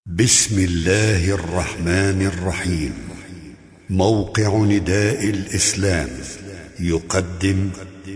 بسم الله الرحمن الرحيم. موقع نداء الإسلام يقدم.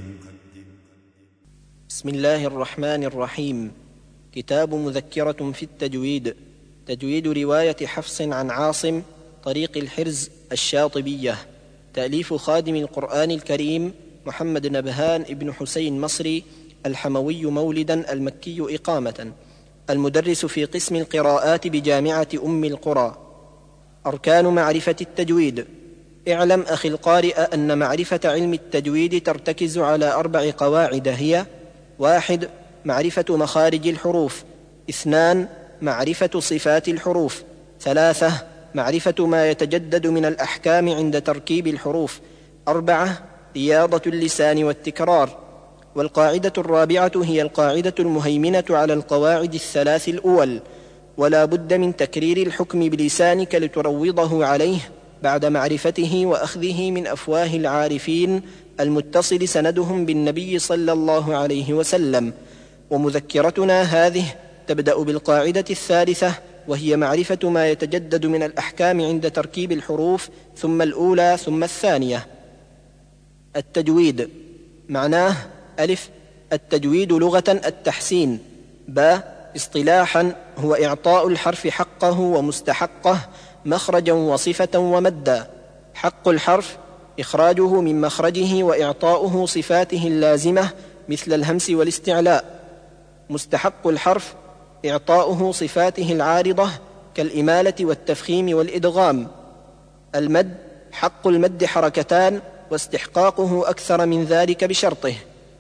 بسم الله الرحمن الرحيم. كتاب مذكرة في التجويد، تجويد رواية حفص عن عاصم طريق الحرز الشاطبية، تأليف خادم القرآن الكريم محمد نبهان ابن حسين مصري الحموي مولدا المكي إقامة، المدرس في قسم القراءات بجامعة أم القرى. أركان معرفة التجويد. اعلم أخي القارئ أن معرفة علم التجويد ترتكز على 4 قواعد، هي: 1. معرفة مخارج الحروف. 2. معرفة صفات الحروف. 3. معرفة ما يتجدد من الأحكام عند تركيب الحروف. 4. رياضة اللسان والتكرار. والقاعدة الرابعة هي القاعدة المهيمنة على القواعد ال3 الأول: ولا بد من تكرير الحكم بلسانك لتروضه عليه بعد معرفته وأخذه من أفواه العارفين المتصل سندهم بالنبي صلى الله عليه وسلم. ومذكرتنا هذه تبدأ بالقاعدة الثالثة، وهي معرفة ما يتجدد من الأحكام عند تركيب الحروف، ثم الأولى ثم الثانية. التجويد معناه: ألف، التجويد لغة التحسين. ب، اصطلاحا هو إعطاء الحرف حقه ومستحقه مخرجا وصفة ومدا. حق الحرف إخراجه من مخرجه وإعطاؤه صفاته اللازمة مثل الهمس والاستعلاء. مستحق الحرف إعطاؤه صفاته العارضة كالإمالة والتفخيم والإدغام. المد حق المد حركتان، واستحقاقه أكثر من ذلك بشرطه.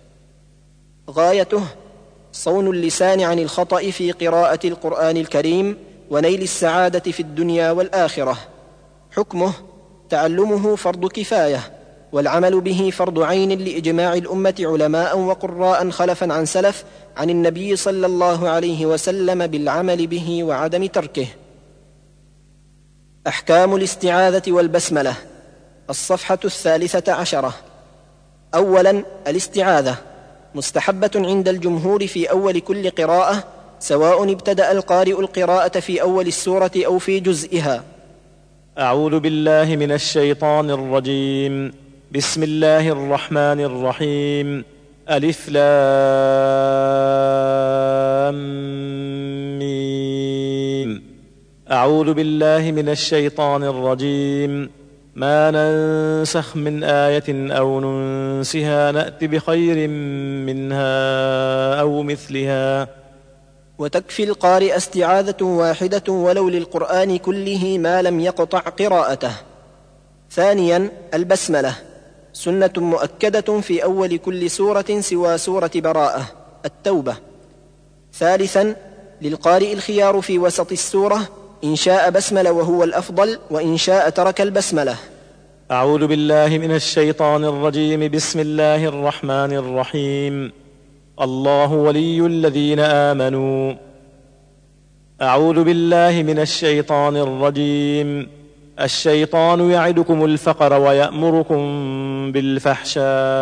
غايته صون اللسان عن الخطأ في قراءة القرآن الكريم ونيل السعادة في الدنيا والآخرة. حكمه تعلمه فرض كفاية، والعمل به فرض عين لإجماع الأمة علماء وقراء خلفا عن سلف عن النبي صلى الله عليه وسلم بالعمل به وعدم تركه. أحكام الاستعاذة والبسملة. الصفحة 13. أولا، الاستعاذة مستحبة عند الجمهور في أول كل قراءة، سواء ابتدأ القارئ القراءة في أول السورة أو في جزئها. أعوذ بالله من الشيطان الرجيم. بسم الله الرحمن الرحيم. ألف لام ميم. أعوذ بالله من الشيطان الرجيم. ما ننسخ من آية أو ننسها نأت بخير منها أو مثلها. وتكفي القارئ استعاذة واحدة ولو للقرآن كله ما لم يقطع قراءته. ثانيا، البسملة سنة مؤكدة في أول كل سورة سوى سورة براءة التوبة. ثالثا، للقارئ الخيار في وسط السورة، إن شاء بسمل وهو الأفضل، وإن شاء ترك البسملة. أعوذ بالله من الشيطان الرجيم. بسم الله الرحمن الرحيم. الله ولي الذين آمنوا. أعوذ بالله من الشيطان الرجيم. الشيطان يعدكم الفقر ويأمركم بالفحشاء.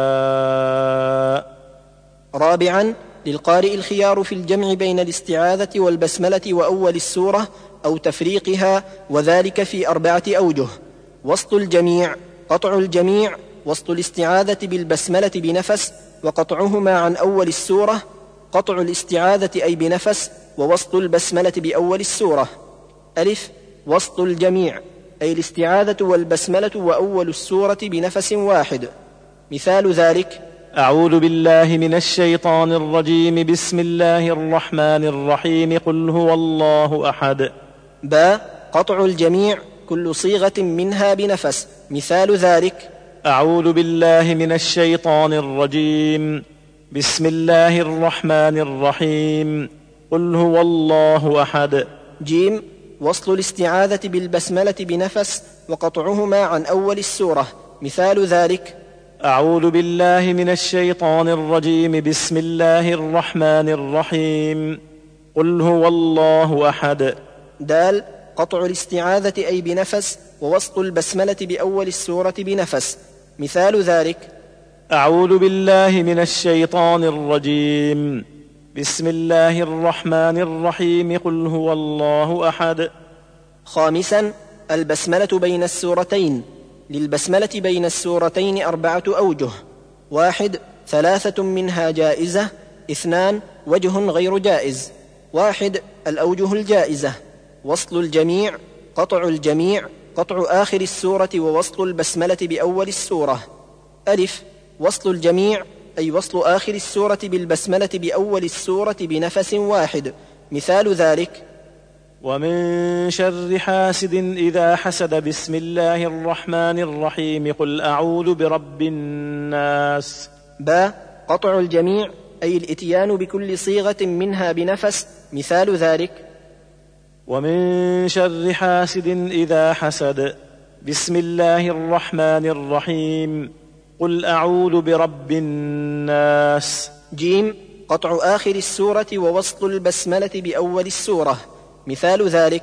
رابعا، للقارئ الخيار في الجمع بين الاستعاذة والبسملة وأول السورة أو تفريقها، وذلك في 4 أوجه: وسط الجميع، قطع الجميع، وسط الاستعاذة بالبسملة بنفس، وقطعهما عن أول السورة، قطع الاستعاذة أي بنفس، ووسط البسملة بأول السورة. ألف، وسط الجميع أي الاستعاذة والبسملة وأول السورة بنفس واحد. مثال ذلك: أعوذ بالله من الشيطان الرجيم. بسم الله الرحمن الرحيم. قل هو الله أحد. ب، قطع الجميع كل صيغة منها بنفس. مثال ذلك: أعوذ بالله من الشيطان الرجيم. بسم الله الرحمن الرحيم. قل هو الله أحد. جيم، وصل الاستعاذة بالبسملة بنفس وقطعهما عن أول السورة. مثال ذلك: أعوذ بالله من الشيطان الرجيم. بسم الله الرحمن الرحيم. قل هو الله أحد. دال، قطع الاستعاذة أي بنفس، ووسط البسملة بأول السورة بنفس. مثال ذلك: أعوذ بالله من الشيطان الرجيم. بسم الله الرحمن الرحيم قل هو الله أحد. خامسا البسملة بين السورتين. للبسملة بين السورتين 4 أوجه: 1 3 منها جائزة، 2 وجه غير جائز. 1 الأوجه الجائزة: وصل الجميع، قطع الجميع، قطع آخر السورة ووصل البسملة بأول السورة. ألف وصل الجميع أي وصل آخر السورة بالبسملة بأول السورة بنفس واحد. مثال ذلك: ومن شر حاسد إذا حسد بسم الله الرحمن الرحيم قل أعوذ برب الناس. ب قطع الجميع أي الإتيان بكل صيغة منها بنفس. مثال ذلك: ومن شر حاسد إذا حسد بسم الله الرحمن الرحيم قل أعوذ برب الناس. ج قطع آخر السورة ووصل البسملة بأول السورة. مثال ذلك: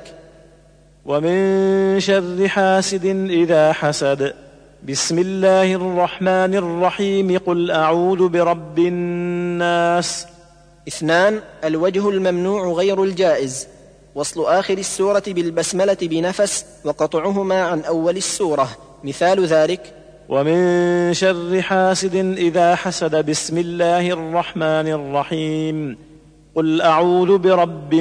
ومن شر حاسد إذا حسد بسم الله الرحمن الرحيم قل أعوذ برب الناس. 2 الوجه الممنوع غير الجائز: وصل آخر السورة بالبسملة بنفس وقطعهما عن أول السورة. مثال ذلك: ومن شر حاسد إذا حسد بسم الله الرحمن الرحيم قل أعوذ برب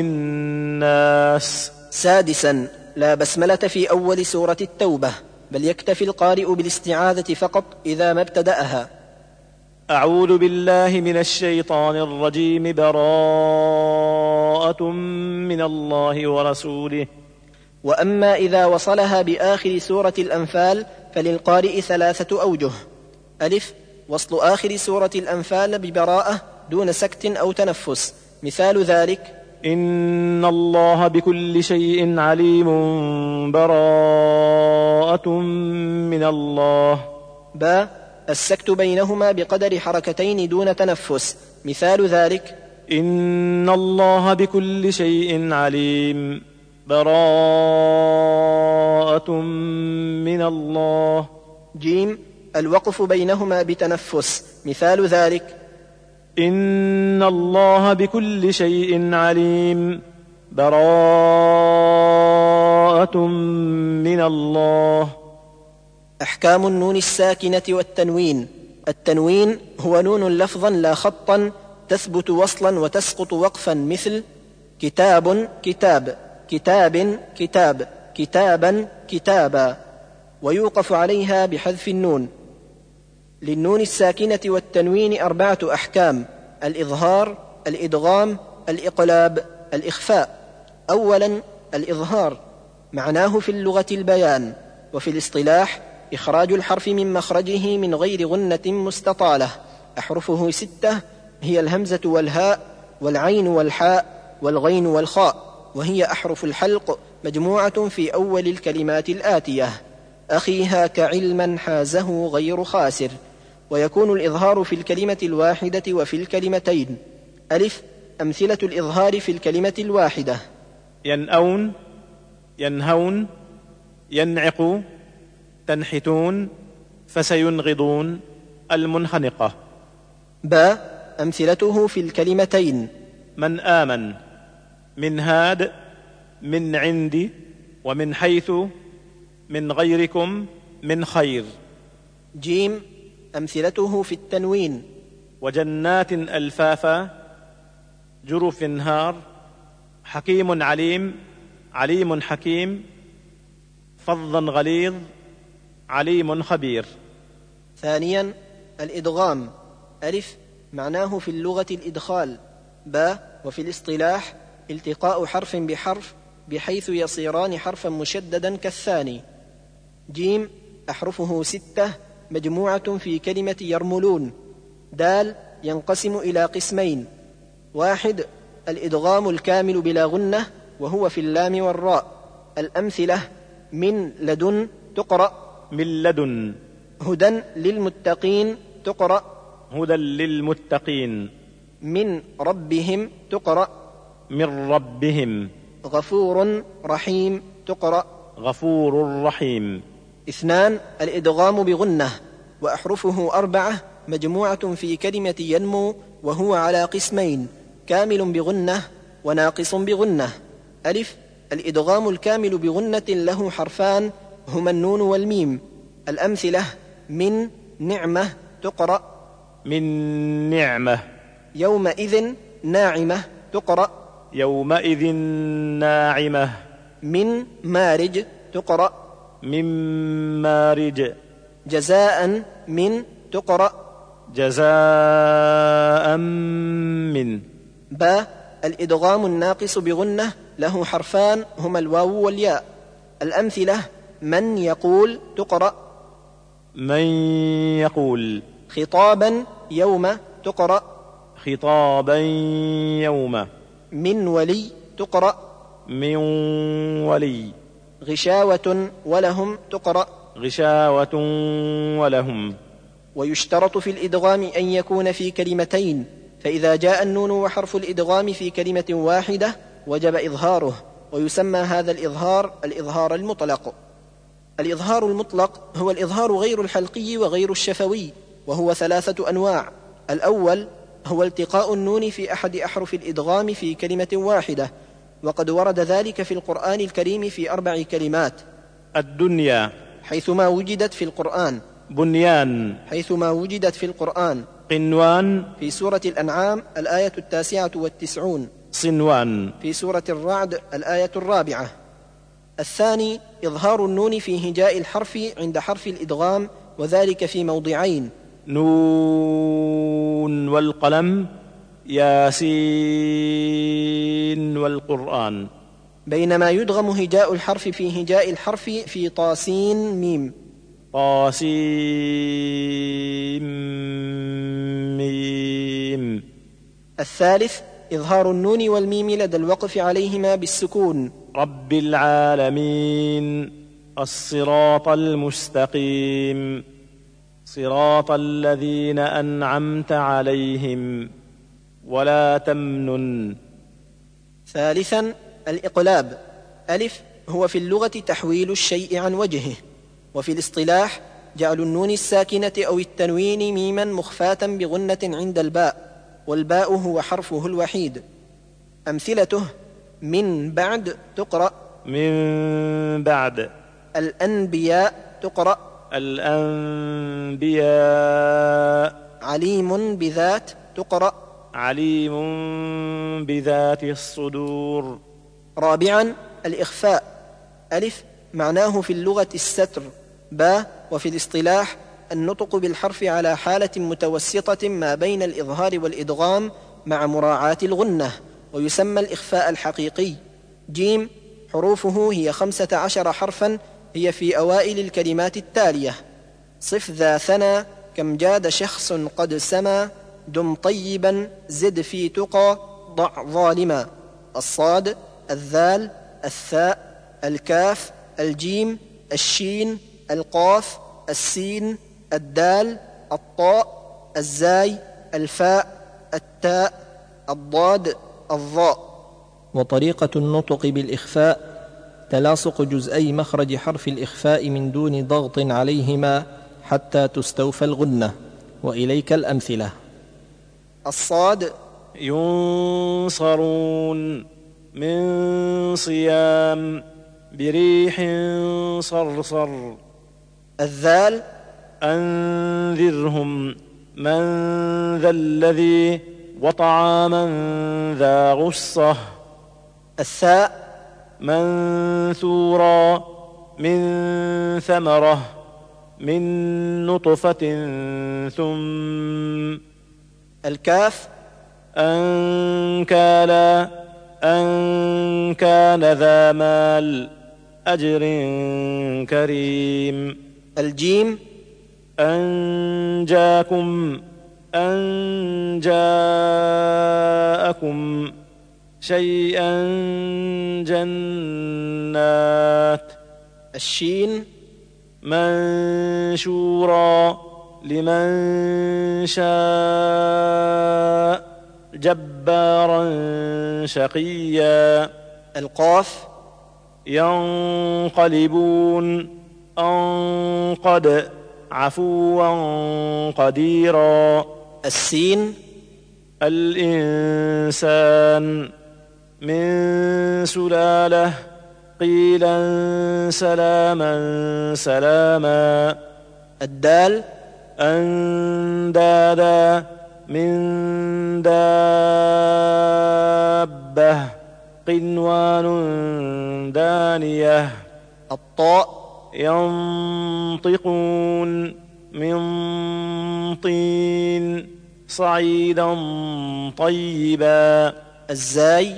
الناس. 6 لا بسملة في أول سورة التوبة، بل يكتفي القارئ بالاستعاذة فقط إذا ما ابتدأها. أعوذ بالله من الشيطان الرجيم براءة من الله ورسوله. وأما إذا وصلها بآخر سورة الأنفال فللقارئ 3 أوجه: ألف وصل آخر سورة الأنفال ببراءة دون سكت أو تنفس. مثال ذلك: إن الله بكل شيء عليم براءة من الله. ب السكت بينهما بقدر حركتين دون تنفس. مثال ذلك: إن الله بكل شيء عليم براءة من الله. ج الوقف بينهما بتنفس. مثال ذلك: إن الله بكل شيء عليم براءة من الله. أحكام النون الساكنة والتنوين. التنوين هو نون لفظا لا خطا تثبت وصلا وتسقط وقفا، مثل كتاب كتاب، كتاب كتاب، كتابا كتابا، ويوقف عليها بحذف النون. للنون الساكنة والتنوين 4 أحكام: الإظهار، الإدغام، الإقلاب، الإخفاء. أولا الإظهار، معناه في اللغة البيان، وفي الاصطلاح إخراج الحرف من مخرجه من غير غنة مستطالة. أحرفه 6 هي الهمزة والهاء والعين والحاء والغين والخاء، وهي أحرف الحلق مجموعة في أول الكلمات الآتية: أخيها كعلما حازه غير خاسر. ويكون الإظهار في الكلمة الواحدة وفي الكلمتين. ألف أمثلة الإظهار في الكلمة الواحدة: ينأون، ينهون، ينعق، تنحتون، فسينغضون، المنخنقة. ب أمثلته في الكلمتين: من آمن، من هاد، من عندي، ومن حيث، من غيركم، من خير. ج أمثلته في التنوين: وجنات ألفافا، جرف هار، حكيم عليم، عليم حكيم، فظا غليظ، عليم خبير. ثانيا الإدغام. ألف معناه في اللغة الإدخال. ب وفي الاصطلاح التقاء حرف بحرف بحيث يصيران حرفا مشددا كالثاني. ج أحرفه 6 مجموعة في كلمة يرملون. دال ينقسم إلى قسمين: 1 الإدغام الكامل بلا غنة وهو في اللام والراء. الأمثلة: من لدن تقرأ من لدن، هدى للمتقين تقرأ هدى للمتقين، من ربهم تقرأ من ربهم، غفور رحيم تقرأ غفور رحيم. 2 الإدغام بغنة وأحرفه 4 مجموعة في كلمة ينمو وهو على قسمين: كامل بغنة وناقص بغنة. ألف: الإدغام الكامل بغنة له حرفان هما النون والميم. الأمثلة: من نعمة تقرأ من نعمة. يومئذ ناعمة تقرأ يومئذ ناعمة. من مارج تقرأ من مارج. جزاء من تقرأ جزاء من. با: الإدغام الناقص بغنة له حرفان هما الواو والياء. الأمثلة: من يقول تقرأ من يقول. خطابا يوم تقرأ خطابا يوم. من ولي تقرأ من ولي. غشاوة ولهم تقرأ غشاوة ولهم. ويشترط في الإدغام أن يكون في كلمتين، فإذا جاء النون وحرف الإدغام في كلمة واحدة وجب إظهاره، ويسمى هذا الإظهار المطلق. الإظهار المطلق هو الإظهار غير الحلقي وغير الشفوي، وهو 3 أنواع. الأول هو التقاء النون في أحد أحرف الإدغام في كلمة واحدة، وقد ورد ذلك في القرآن الكريم في 4 كلمات: الدنيا حيثما وجدت في القرآن، بنيان حيثما وجدت في القرآن، قنوان في سورة الأنعام الآية 99، صنوان في سورة الرعد الآية 4. الثاني إظهار النون في هجاء الحرف عند حرف الإدغام، وذلك في موضعين: نون والقلم، ياسين والقرآن. بينما يدغم هجاء الحرف في هجاء الحرف في طاسين ميم. طاسين ميم. الثالث إظهار النون والميم لدى الوقف عليهما بالسكون: رب العالمين، الصراط المستقيم، صراط الذين أنعمت عليهم، ولا تمنن. ثالثا الإقلاب. ألف: هو في اللغة تحويل الشيء عن وجهه، وفي الاصطلاح جعل النون الساكنة أو التنوين ميما مخفاة بغنة عند الباء، والباء هو حرفه الوحيد. أمثلته: من بعد تقرأ من بعد. الأنبياء تقرأ الأنبياء. عليم بذات تقرأ عليم بذات الصدور. رابعا الإخفاء. ألف: معناه في اللغة الستر. با: وفي الاصطلاح النطق بالحرف على حالة متوسطة ما بين الإظهار والإدغام مع مراعاة الغنة، ويسمى الإخفاء الحقيقي. جيم: حروفه هي 15 حرفا، هي في أوائل الكلمات التالية: صف ذا ثنى، كم جاد شخص قد سما، دم طيبا، زد في تقى، ضع ظالما. الصاد، الذال، الثاء، الكاف، الجيم، الشين، القاف، السين، الدال، الطاء، الزاي، الفاء، التاء، الضاد، الظاء. وطريقة النطق بالإخفاء تلاصق جزئي مخرج حرف الإخفاء من دون ضغط عليهما حتى تستوفى الغنة. وإليك الأمثلة: الصاد: ينصرون، من صيام، بريح صرصر. الذال: أنذرهم، من ذا الذي، وطعاما ذا غصة. الثاء: منثورا، من ثمرة، من نطفة ثم. الكاف: أنكالا، أن كان ذا مال، أجر كريم. الجيم: أنجاكم، أن جاءكم، شيئا جنات. الشين: منشورا، لمن شاء، جبارا شقيا. القاف: ينقلبون، أن قد، عفوا قديرا. السين: الإنسان. من سلالة قيلا سلاما سلاما. الدال أندادا. من دابة قنوان دانية. الطاء ينطقون. من طين صعيدا طيبا. الزاي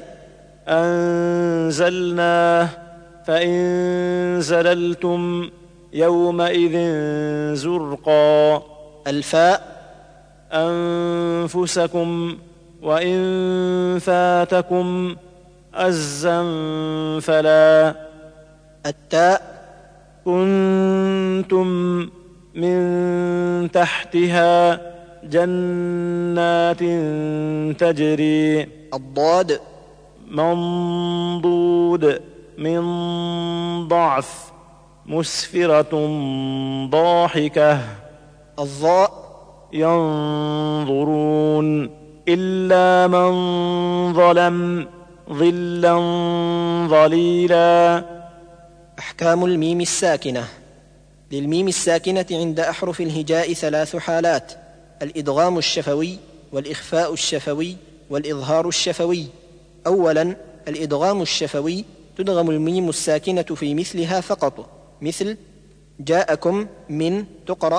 أنزلناه فإن زللتم يومئذ زرقا. الفاء أنفسكم وإن فاتكم أزا فلا. التاء كنتم من تحتها جنات تجري. الضاد منضود. من ضعف مسفرة ضاحكة. الظاء ينظرون إلا من ظلم ظلا ظليلا. أحكام الميم الساكنة. للميم الساكنة عند أحرف الهجاء 3 حالات: الإدغام الشفوي، والإخفاء الشفوي، والإظهار الشفوي. أولاً، الإدغام الشفوي: تدغم الميم الساكنة في مثلها فقط، مثل جاءكم من تقرأ.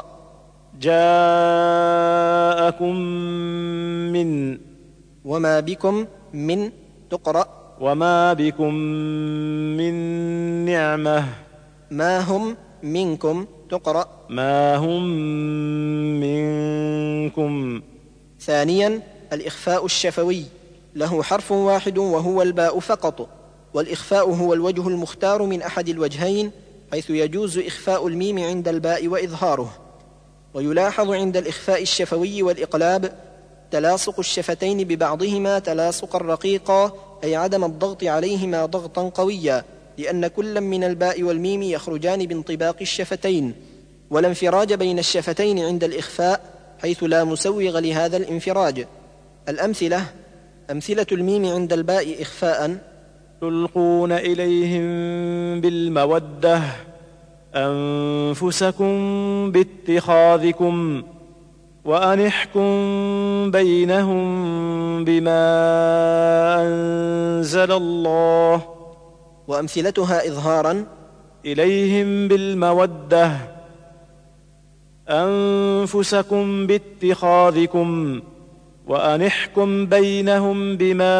جاءكم من. وما بكم من تقرأ. وما بكم من نعمة. ما هم منكم تقرأ. ما هم منكم. ثانياً، الإخفاء الشفوي، له حرف واحد وهو الباء فقط، والإخفاء هو الوجه المختار من أحد الوجهين، حيث يجوز إخفاء الميم عند الباء وإظهاره. ويلاحظ عند الإخفاء الشفوي والإقلاب تلاصق الشفتين ببعضهما تلاصقا رقيقا، أي عدم الضغط عليهما ضغطا قويا، لأن كل من الباء والميم يخرجان بانطباق الشفتين، ولا انفراج بين الشفتين عند الإخفاء، حيث لا مسوغ لهذا الانفراج. الأمثلة: أمثلة الميم عند الباء إخفاء: تلقون إليهم بالمودة أنفسكم باتخاذكم وأنحكم بينهم بما أنزل الله. وأمثلتها إظهاراً: إليهم بالمودة أنفسكم باتخاذكم وأنحكم بينهم بما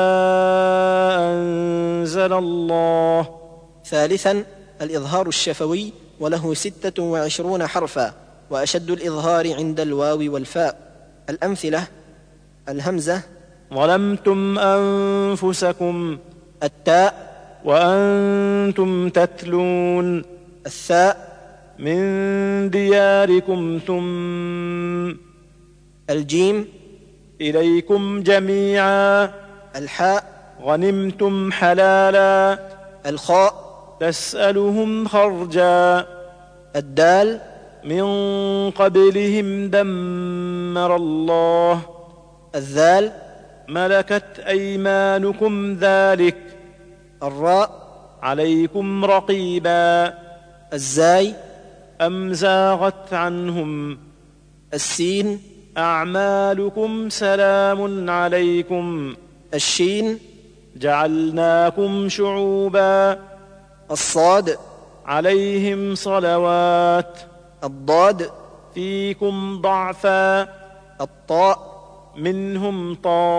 أنزل الله. ثالثاً، الإظهار الشفوي، وله 26 حرفاً، وأشد الإظهار عند الواو والفاء. الأمثلة: الهمزة ظلمتم أنفسكم. التاء وأنتم تتلون. الثاء من دياركم ثم. الجيم إليكم جميعا. الحاء غنمتم حلالا. الخاء تسألهم خرجا. الدال من قبلهم دمر الله. الذال ملكت أيمانكم ذلك. الراء عليكم رقيبا. الزاي أم زاغت عنهم. السين أعمالكم سلام عليكم. الشين جعلناكم شعوبا. الصاد عليهم صلوات. الضاد فيكم ضعفا. الطاء منهم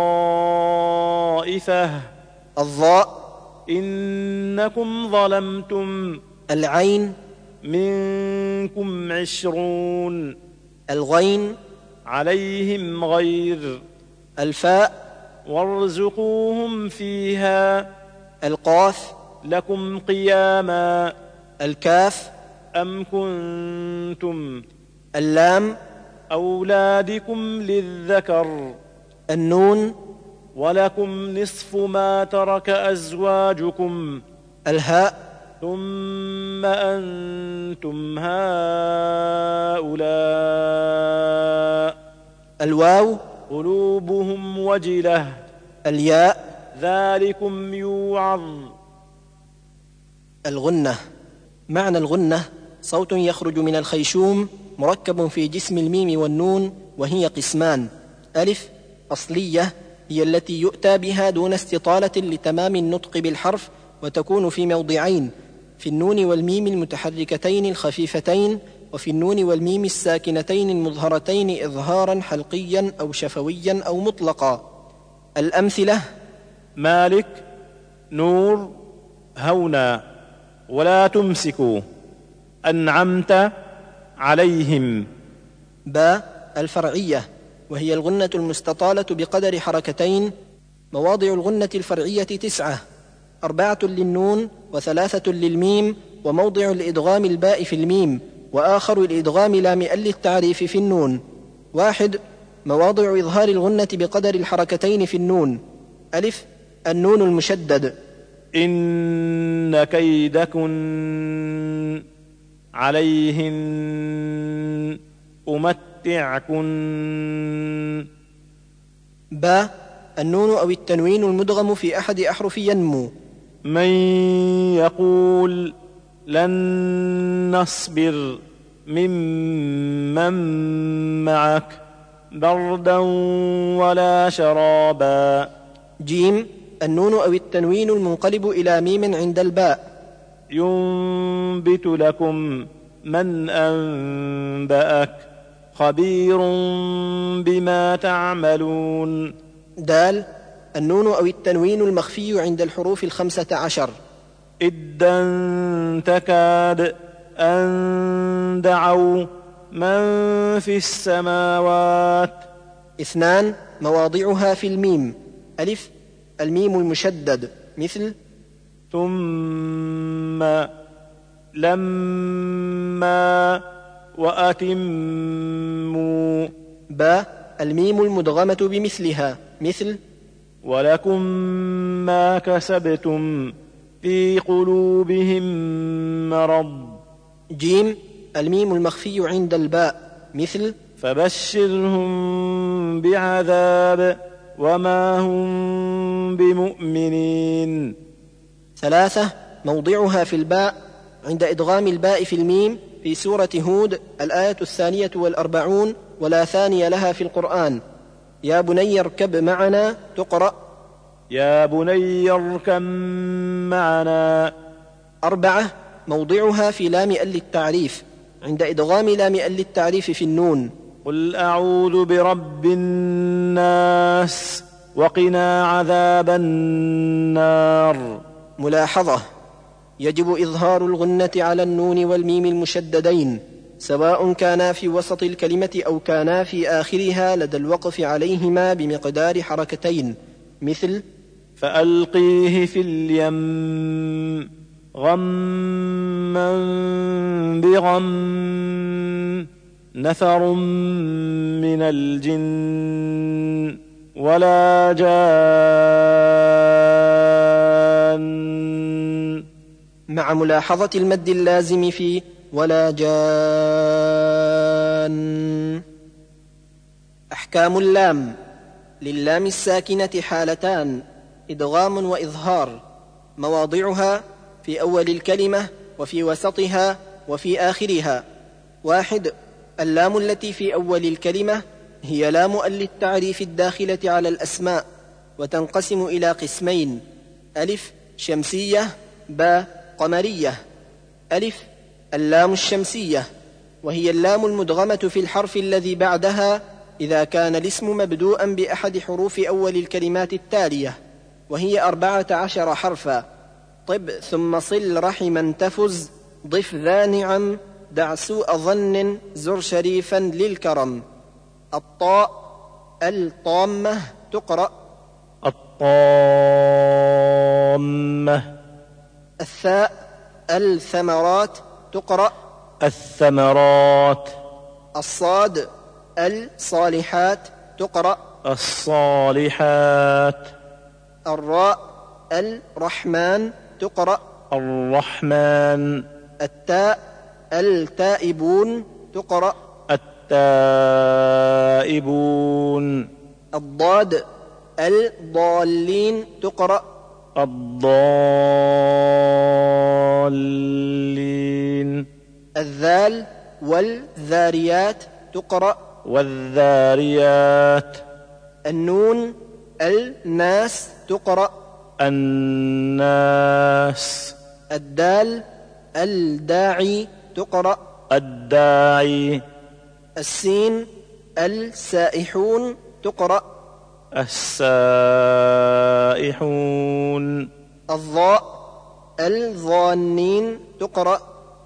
طائفة. الظاء إنكم ظلمتم. العين منكم 20. الغين عليهم غير. الفاء وارزقوهم فيها. القاف لكم قياما. الكاف أم كنتم. اللام أولادكم للذكر. النون ولكم نصف ما ترك أزواجكم. الهاء ثم أنتم هؤلاء. الواو قلوبهم وجلة. الياء ذلكم يوعظ. الغنة. معنى الغنة صوت يخرج من الخيشوم مركب في جسم الميم والنون، وهي قسمان: ألف أصلية هي التي يؤتى بها دون استطالة لتمام النطق بالحرف، وتكون في موضعين: في النون والميم المتحركتين الخفيفتين، وفي النون والميم الساكنتين المظهرتين إظهارا حلقيا أو شفويا أو مطلقا. الأمثلة: مالك، نور، هونا، ولا تمسكوا، أنعمت عليهم. باء الفرعية وهي الغنة المستطالة بقدر حركتين. مواضع الغنة الفرعية 9، 4 للنون و3 للميم، وموضع الإدغام الباء في الميم، وآخر الإدغام لام للتعريف في النون. 1 مواضع إظهار الغنة بقدر الحركتين في النون: ألف النون المشدد: إن كيدكن عليهن أمتعكن. باء النون أو التنوين المدغم في أحد أحرف ينمو: من يقول لن نصبر ممن معك بردا ولا شرابا. جيم النون أو التنوين المنقلب إلى ميم عند الباء: ينبت لكم من أنبأك خبير بما تعملون. دال النون أو التنوين المخفي عند الحروف 15: إذا تكاد أن دعوا من في السماوات. 2 مواضعها في الميم: ألف الميم المشدد مثل ثم لما وأتموا. باء الميم المدغمة بمثلها مثل ولكم ما كسبتم في قلوبهم مرض. جيم الميم المخفي عند الباء مثل فبشرهم بعذاب وما هم بمؤمنين. 3 موضعها في الباء عند إدغام الباء في الميم في سورة هود الآية 42 ولا ثاني لها في القرآن: يا بني اركب معنا تقرأ يا بني اركب معنا. 4 موضعها في لام للتعريف عند إدغام لام للتعريف في النون: قل أعوذ برب الناس وقنا عذاب النار. ملاحظة: يجب إظهار الغنة على النون والميم المشددين سواء كانا في وسط الكلمة أو كانا في آخرها لدى الوقف عليهما بمقدار حركتين، مثل فألقيه في اليم غما بغم نفر من الجن ولا جان، مع ملاحظة المد اللازم في ولا جان. أحكام اللام: للام الساكنة حالتان: إدغام وإظهار. مواضعها في أول الكلمة وفي وسطها وفي آخرها: 1 اللام التي في أول الكلمة هي لام للتعريف الداخلة على الأسماء، وتنقسم إلى قسمين: ألف شمسية، باء قمرية. ألف اللام الشمسية وهي اللام المدغمة في الحرف الذي بعدها إذا كان الاسم مبدوءا بأحد حروف أول الكلمات التالية، وهي 14 حرفا: طب ثم صل رحما تفز، ضف ذا نعم، دع سوء ظن، زر شريفا للكرم. الطاء الطامة تقرأ الطامة. الثاء الثمرات تقرأ الثمرات. الصاد الصالحات تقرأ الصالحات. الراء الرحمن تقرأ الرحمن. التاء التائبون تقرأ التائبون. الضاد الضالين تقرأ الضالين. الذال والذاريات تقرأ والذاريات. النون الناس تقرأ الناس. الدال الداعي تقرأ الداعي. السين السائحون تقرأ السائحون. الضاء الظانين تقرأ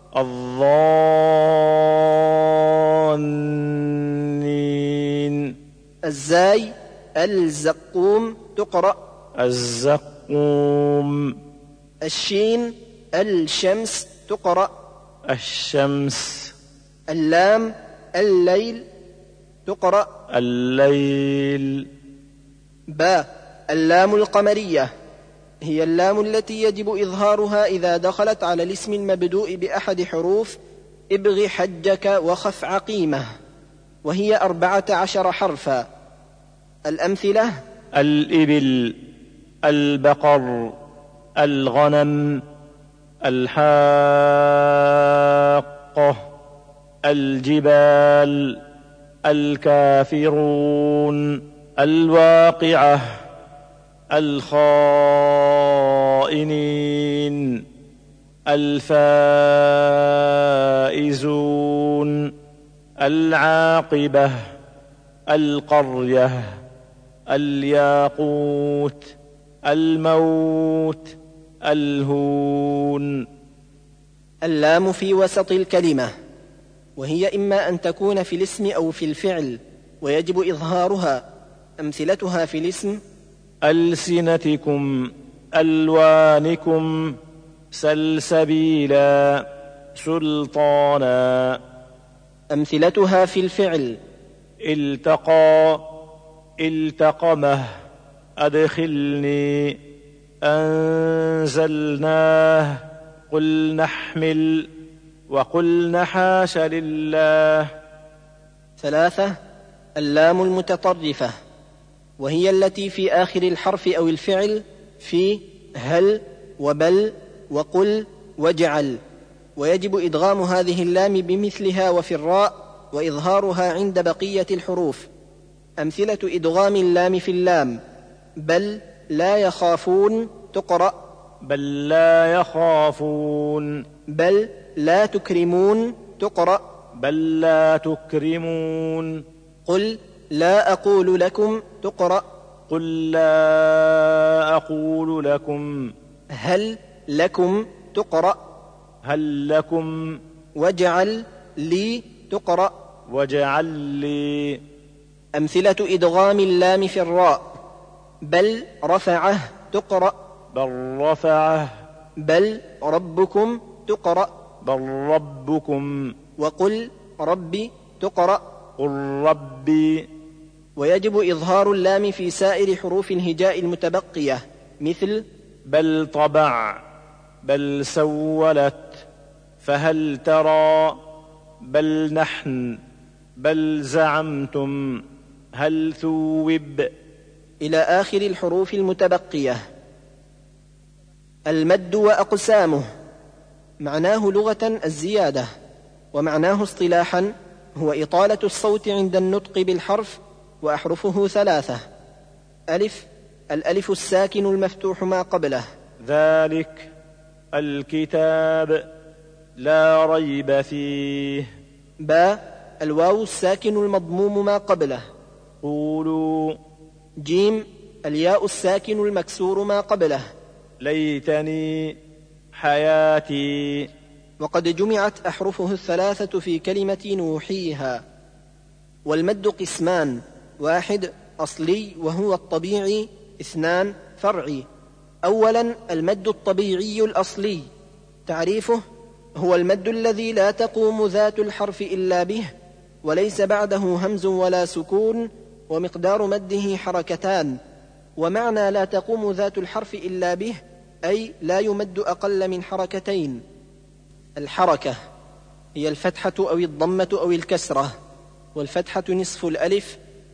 الظانين. الزاي الزقوم تقرأ الزقوم. الشين الشمس تقرأ الشمس. اللام الليل تقرأ الليل. باء اللام القمرية، هي اللام التي يجب إظهارها إذا دخلت على الاسم المبدوء بأحد حروف ابغ حجك وخف عقيمة، وهي 14 حرفا. الأمثلة: الإبل، البقر، الغنم، الحاقة، الجبال، الكافرون، الواقعة، الخائنين، الفائزون، العاقبة، القرية، الياقوت، الموت، الهون. اللام في وسط الكلمة، وهي إما أن تكون في الاسم أو في الفعل، ويجب إظهارها. أمثلتها في الاسم: ألسنتكم، ألوانكم، سلسبيلا، سلطانا. أمثلتها في الفعل: التقى، التقمه، أدخلني، أنزلناه، قل نحمل، وقلن حاش لله. 3 اللام المتطرفة، وهي التي في آخر الحرف أو الفعل في هل وبل وقل واجعل، ويجب إدغام هذه اللام بمثلها وفي الراء وإظهارها عند بقية الحروف. أمثلة إدغام اللام في اللام: بل لا يخافون تقرأ بل لا يخافون. بل لا تكرمون تقرأ بل لا تكرمون. قل لا أقول لكم تقرأ قل لا أقول لكم. هل لكم تقرأ هل لكم. واجعل لي تقرأ واجعل لي. أمثلة إدغام اللام في الراء: بل رفعه تقرأ بل رفعه. بل ربكم تقرأ بل ربكم. وقل ربي تقرأ قل ربي. ويجب إظهار اللام في سائر حروف الهجاء المتبقية، مثل بل طبع، بل سولت، فهل ترى، بل نحن، بل زعمتم، هل ثوب، إلى آخر الحروف المتبقية. المد وأقسامه: معناه لغة الزيادة، ومعناه اصطلاحا هو إطالة الصوت عند النطق بالحرف، وأحرفه 3: ألف الألف الساكن المفتوح ما قبله، ذلك الكتاب لا ريب فيه. باء الواو الساكن المضموم ما قبله، قولوا. جيم الياء الساكن المكسور ما قبله، ليتني، حياتي. وقد جمعت أحرفه 3 في كلمة نوحيها. والمد قسمان: 1 أصلي وهو الطبيعي، 2 فرعي. أولا المد الطبيعي الأصلي، تعريفه: هو المد الذي لا تقوم ذات الحرف إلا به، وليس بعده همز ولا سكون، ومقدار مده 2. ومعنى لا تقوم ذات الحرف إلا به أي لا يمد أقل من 2. الحركة هي الفتحة أو الضمة أو الكسرة، والفتحة نصف الألف،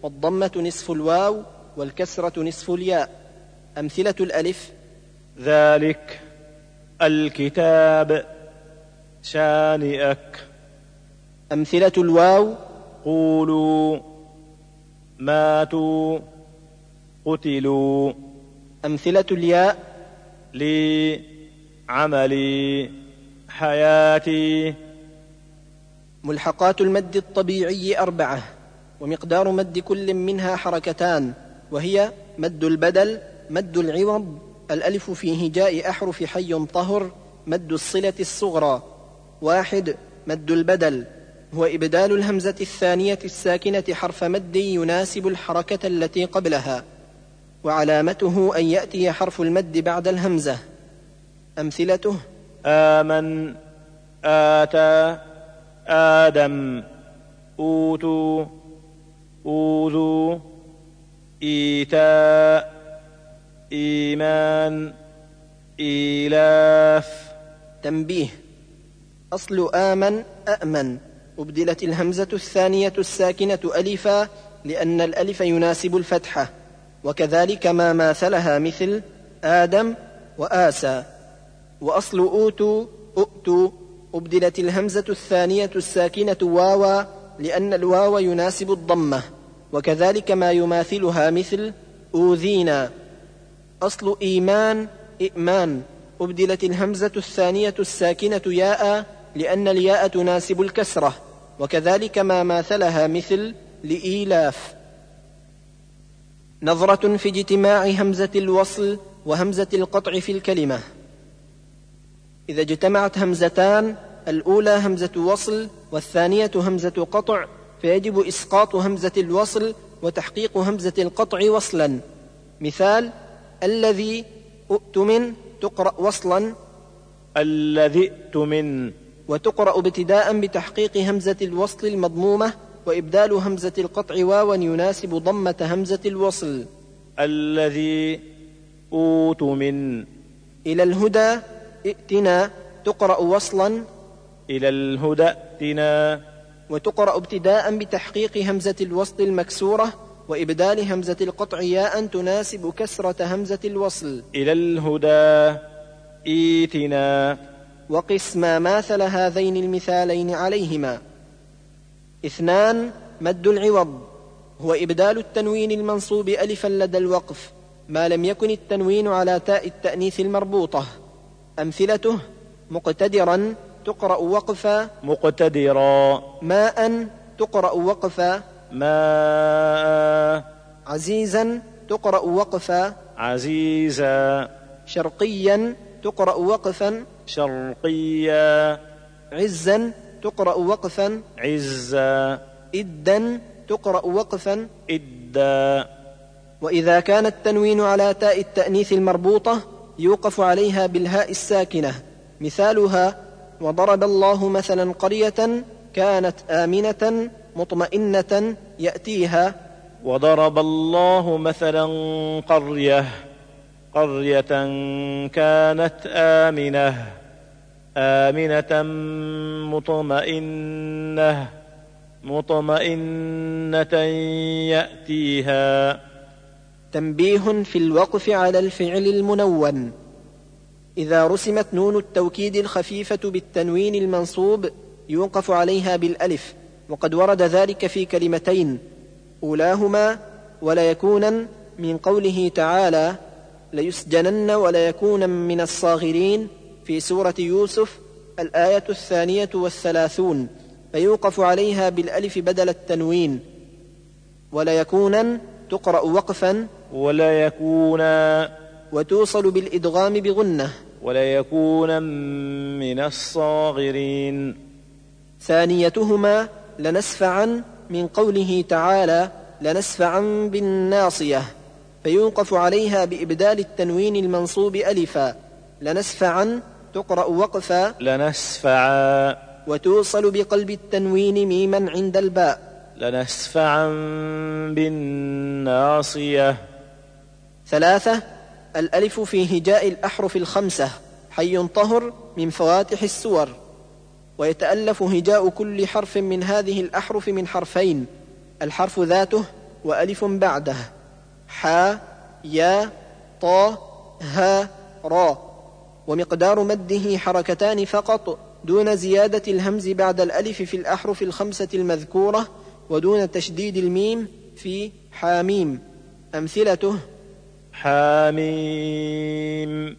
والضمة نصف الواو والكسرة نصف الياء. أمثلة الألف: ذلك، الكتاب، شانئك. أمثلة الواو: قولوا، ماتوا، قتلوا. أمثلة الياء: لي، عملي، حياتي. ملحقات المد الطبيعي 4، ومقدار مد كل منها حركتان، وهي مد البدل، مد العوض، الألف في هجاء أحرف حي طهر، مد الصلة الصغرى. 1. مد البدل هو إبدال الهمزة الثانية الساكنة حرف مد يناسب الحركة التي قبلها، وعلامته أن يأتي حرف المد بعد الهمزة. أمثلته: آمن، آتى، آدم، أوتوا، أوذوا، إيتاء، إيمان، إيلاف. تنبيه: أصل آمن أأمن، أبدلت الهمزة الثانية الساكنة ألفا لأن الألف يناسب الفتحة، وكذلك ما ماثلها مثل آدم وآسى. وأصل أوتوا أؤتوا، أبدلت الهمزة الثانية الساكنة واوا لأن الواو يناسب الضمة، وكذلك ما يماثلها مثل أوذينا. أصل إيمان إئمان، أبدلت الهمزة الثانية الساكنة ياء لأن الياء تناسب الكسرة، وكذلك ما ماثلها مثل لإيلاف. نظرة في اجتماع همزة الوصل وهمزة القطع في الكلمة. إذا اجتمعت همزتان، الأولى همزة وصل والثانية همزة قطع، فيجب إسقاط همزة الوصل وتحقيق همزة القطع وصلا. مثال: الذي أؤتمن تقرأ وصلا، الذي ائتمن، وتقرأ ابتداء بتحقيق همزة الوصل المضمومة وإبدال همزة القطع واوا يناسب ضمة همزة الوصل. الذي أوتمن. إلى الهدى ائتنا تقرأ وصلا، إلى الهدى ائتنا، وتقرأ ابتداء بتحقيق همزة الوصل المكسورة وإبدال همزة القطع ياء تناسب كسرة همزة الوصل. إلى الهدى إيتنا. وقس ما ماثل هذين المثالين عليهما. 2. مد العوض هو إبدال التنوين المنصوب ألفا لدى الوقف ما لم يكن التنوين على تاء التأنيث المربوطة. أمثلته: مقتدرا تقرأ وقفا، مقتدرا. ماء تقرأ وقفا، ماء. عزيزا تقرأ وقفا، عزيزا. شرقيا تقرأ وقفا، شرقيا. عزا تقرأ وقفا، عزا. إدا تقرأ وقفا، إدا. وإذا كان التنوين على تاء التأنيث المربوطة يوقف عليها بالهاء الساكنة. مثالها: وضرب الله مثلا قرية كانت آمنة مطمئنة يأتيها. وضرب الله مثلا قرية كانت آمنة مطمئنة يأتيها. تنبيه في الوقف على الفعل المنون: إذا رسمت نون التوكيد الخفيفة بالتنوين المنصوب يوقف عليها بالألف، وقد ورد ذلك في كلمتين: أولاهما ولا يكونا من قوله تعالى: ليسجنن ولا يكونا من الصاغرين في سورة يوسف الآية 32، فيوقف عليها بالألف بدل التنوين. ولا يكونا تقرأ وقفا، ولا يكونا، وتوصل بالإدغام بغنة، ولا يكونا من الصاغرين. ثانيتهما لنسفعا من قوله تعالى: لنسفعا بالناصية، فيوقف عليها بإبدال التنوين المنصوب ألفا. لنسفعا تقرأ وقفا، لنسفعا، وتوصل بقلب التنوين ميما عند الباء. لنسفعا بالناصية. 3. الألف في هجاء الأحرف الخمسة حي طهر من فواتح السور، ويتألف هجاء كل حرف من هذه الأحرف من حرفين: الحرف ذاته وألف بعده، حا يا طا ها را. ومقدار مده حركتان فقط، دون زيادة الهمز بعد الألف في الأحرف الخمسة المذكورة، ودون تشديد الميم في حاميم. أمثلته: حاميم،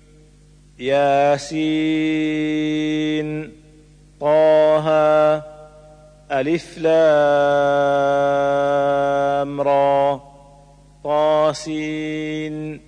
ياسين، طه، ألف لام را، طاسين،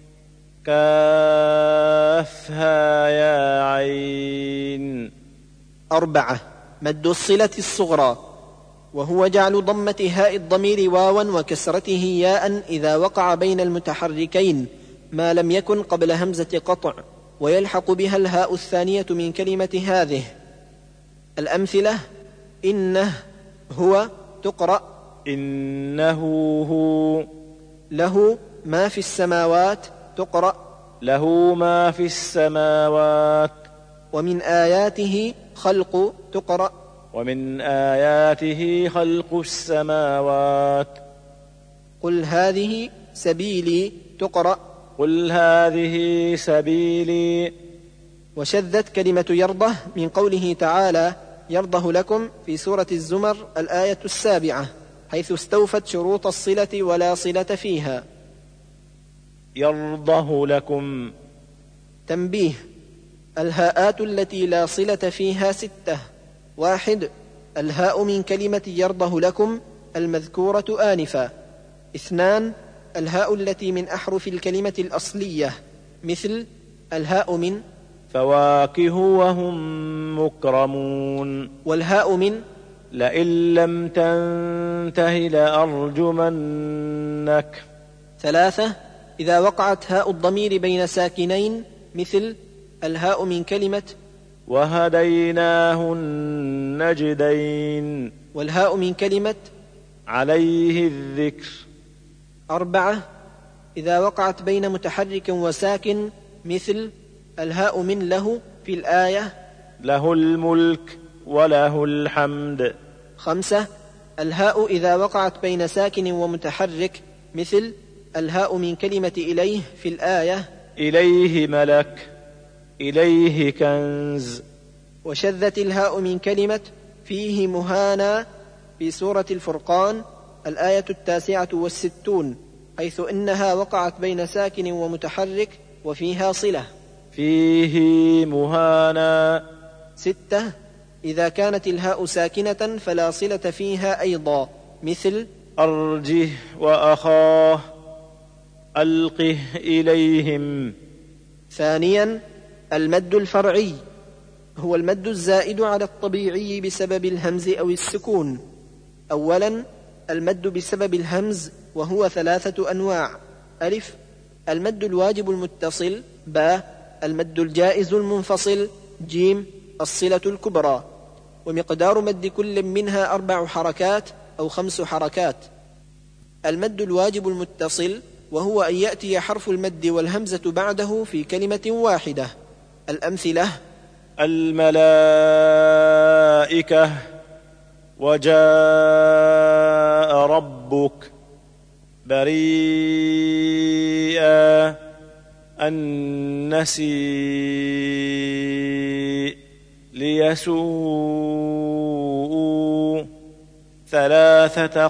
كافها يا عين. 4. مد الصلة الصغرى، وهو جعل ضمة هاء الضمير واوا وكسرته ياء إذا وقع بين المتحركين ما لم يكن قبل همزة قطع، ويلحق بها الهاء الثانية من كلمة هذه. الأمثلة: إنه هو تقرأ إنه هو. له ما في السماوات تقرأ له ما في السماوات. ومن آياته خلق تقرأ ومن آياته خلق السماوات. قل هذه سبيلي تقرأ قل هذه سبيلي. وشذت كلمة يرضه من قوله تعالى: يرضه لكم في سورة الزمر الآية 7، حيث استوفت شروط الصلة ولا صلة فيها. يرضه لكم. تنبيه: الهاءات التي لا صلة فيها 6: 1. الهاء من كلمة يرضه لكم المذكورة آنفا. 2. الهاء التي من أحرف الكلمة الأصلية، مثل الهاء من فواكه وهم مكرمون. والهاء من لئن لم تنته لأرجمنك. 3. إذا وقعت هاء الضمير بين ساكنين، مثل الهاء من كلمة وهديناه النجدين. والهاء من كلمة عليه الذكر. 4. إذا وقعت بين متحرك وساكن، مثل الهاء من له في الآية له الملك وله الحمد. 5. الهاء إذا وقعت بين ساكن ومتحرك، مثل الهاء من كلمة إليه في الآية إليه ملك، إليه كنز. وشذت الهاء من كلمة فيه مهانا في سورة الفرقان الآية 69، حيث إنها وقعت بين ساكن ومتحرك وفيها صلة. فيه مهانا. 6. إذا كانت الهاء ساكنة فلا صلة فيها أيضا، مثل أرجه وأخاه ألقه إليهم. 2. المد الفرعي هو المد الزائد على الطبيعي بسبب الهمز أو السكون. أولا، المد بسبب الهمز، وهو 3 أنواع: ألف المد الواجب المتصل، باء المد الجائز المنفصل، جيم الصلة الكبرى. ومقدار مد كل منها 4 حركات أو 5 حركات. المد الواجب المتصل، وهو أن يأتي حرف المد والهمزة بعده في كلمة واحدة. الأمثلة: الملائكة، وجاء ربك، بريئا، النسيء، ليسوءوا، 3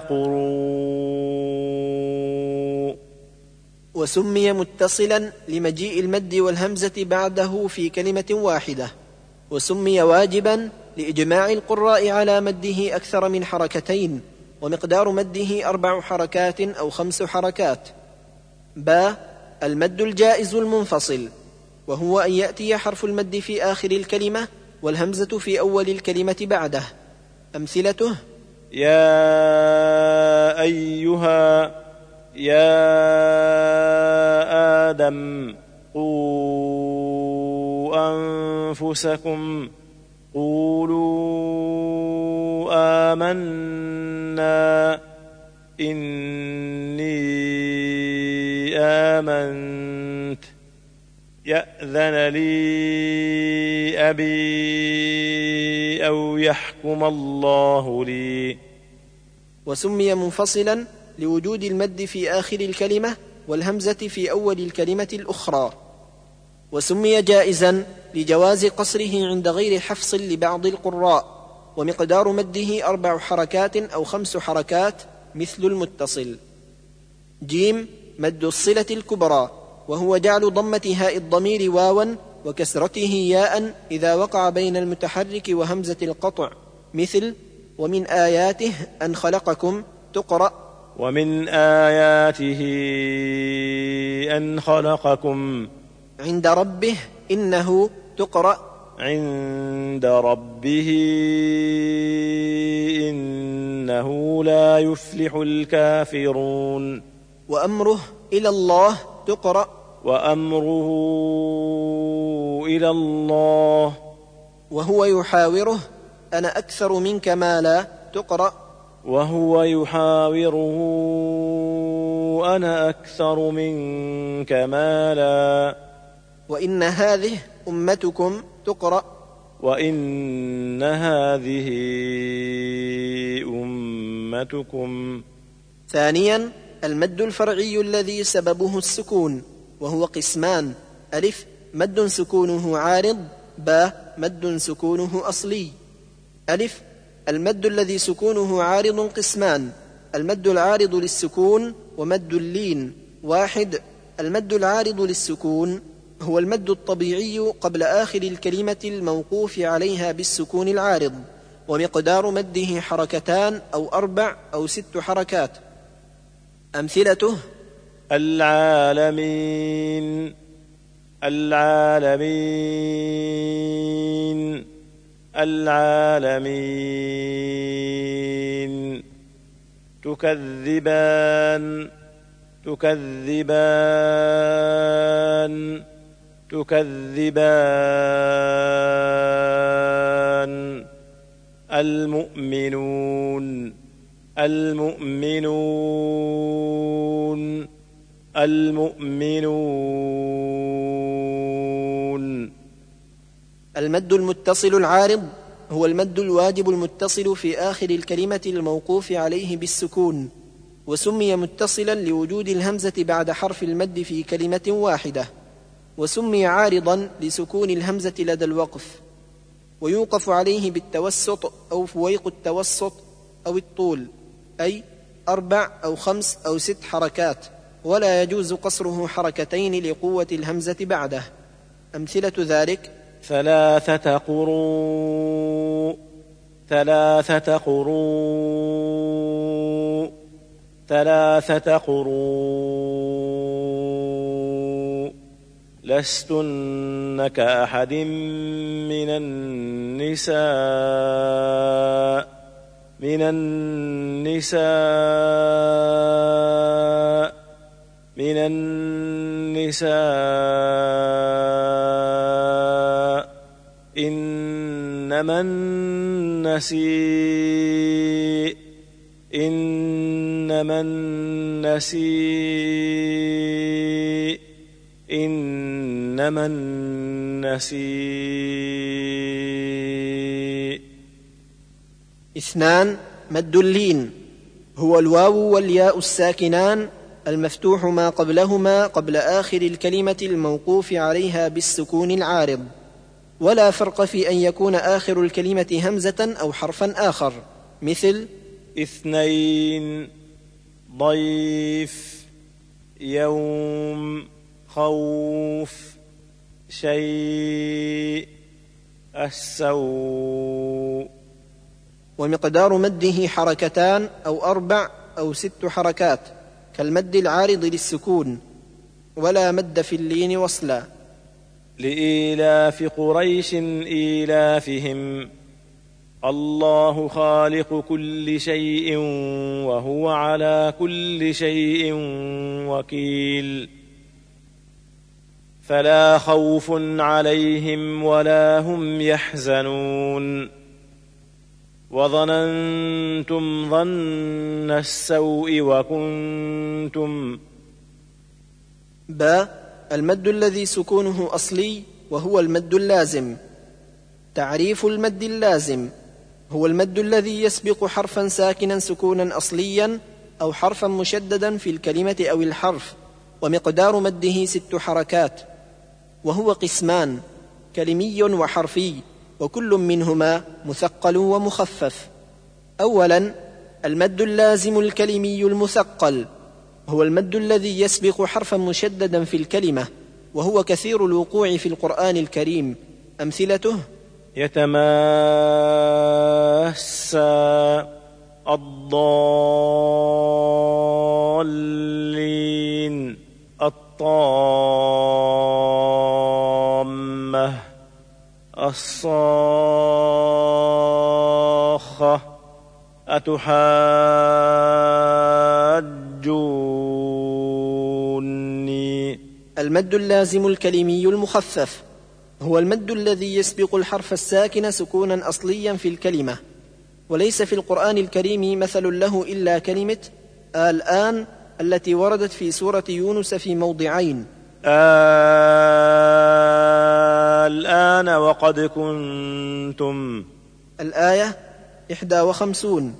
قروء. وسمي متصلا لمجيء المد والهمزة بعده في كلمة واحدة. وسمي واجبا لإجماع القراء على مده أكثر من حركتين، ومقدار مده 4 حركات أو 5 حركات. باء المد الجائز المنفصل، وهو أن يأتي حرف المد في آخر الكلمة والهمزة في أول الكلمة بعده. أمثلته: يا أيها، يا آدم، قوا أنفسكم، قولوا آمنا إني آمنت، يأذن لي أبي أو يحكم الله لي. وسمي منفصلا لوجود المد في آخر الكلمة والهمزة في أول الكلمة الأخرى. وسمي جائزا لجواز قصره عند غير حفص لبعض القراء، ومقدار مده 4 حركات أو 5 حركات مثل المتصل. جيم مد الصلة الكبرى، وهو جعل ضمة هاء الضمير واوا وكسرته ياء إذا وقع بين المتحرك وهمزة القطع، مثل ومن آياته أن خلقكم تقرأ ومن آياته أن خلقكم. عند ربه إنه تقرأ عند ربه إنه لا يفلح الكافرون. وأمره إلى الله تقرأ وأمره إلى الله. وهو يحاوره أنا أكثر منك مالا تقرأ وهو يحاوره أنا أكثر منك مالا. وإن هذه أمتكم تقرأ وإن هذه أمتكم. ثانيا المد الفرعي الذي سببه السكون، وهو قسمان: ألف مد سكونه عارض، باء مد سكونه أصلي. ألف المد الذي سكونه عارض قسمان: المد العارض للسكون ومد اللين. 1 المد العارض للسكون هو المد الطبيعي قبل آخر الكلمة الموقوف عليها بالسكون العارض، ومقدار مده 2 حركات أو 4 أو 6 حركات. أمثلته: العالمين العالمين العالمين. تكذبان تكذبان تكذبان. المؤمنون المؤمنون المؤمنون. المد المتصل العارض هو المد الواجب المتصل في آخر الكلمة الموقوف عليه بالسكون، وسمي متصلا لوجود الهمزة بعد حرف المد في كلمة واحدة، وسمي عارضا لسكون الهمزة لدى الوقف، ويوقف عليه بالتوسط أو فويق التوسط أو الطول، أي 4 أو 5 أو 6 حركات، ولا يجوز قصره 2 حركتين لقوة الهمزة بعده. أمثلة ذلك: 3 قروء 3 قروء 3 قروء. لستن كأحد من النساء إنما النسيء. 2 مد اللين هو الواو والياء الساكنان المفتوح ما قبلهما قبل آخر الكلمة الموقوف عليها بالسكون العارض، ولا فرق في أن يكون آخر الكلمة همزة أو حرفا آخر، مثل 2 ضيف يوم خوف شيء السوء. ومقدار مده 2 حركتان أو 4 أو 6 حركات كالمد العارض للسكون، ولا مد في اللين وصلا. لإيلاف قريش إيلافهم الله خالق كل شيء وهو على كل شيء وكيل. فلا خوف عليهم ولا هم يحزنون. وظننتم ظن السوء وكنتم. المد الذي سكونه أصلي وهو المد اللازم. تعريف المد اللازم: هو المد الذي يسبق حرفا ساكنا سكونا أصليا أو حرفا مشددا في الكلمة أو الحرف، ومقدار مده 6 حركات، وهو قسمان: كلمي وحرفي، وكل منهما مثقل ومخفف. أولا، المد اللازم الكلمي المثقل، هو المد الذي يسبق حرفا مشددا في الكلمة، وهو كثير الوقوع في القرآن الكريم. أمثلته: يتماسى، الضالين، الطامة، الصاخة، أتحاجوني. المد اللازم الكلمي المخفف هو المد الذي يسبق الحرف الساكن سكونا أصليا في الكلمة، وليس في القرآن الكريم مثل له إلا كلمة الآن التي وردت في سورة يونس في موضعين: الآن وقد كنتم، الآية 51.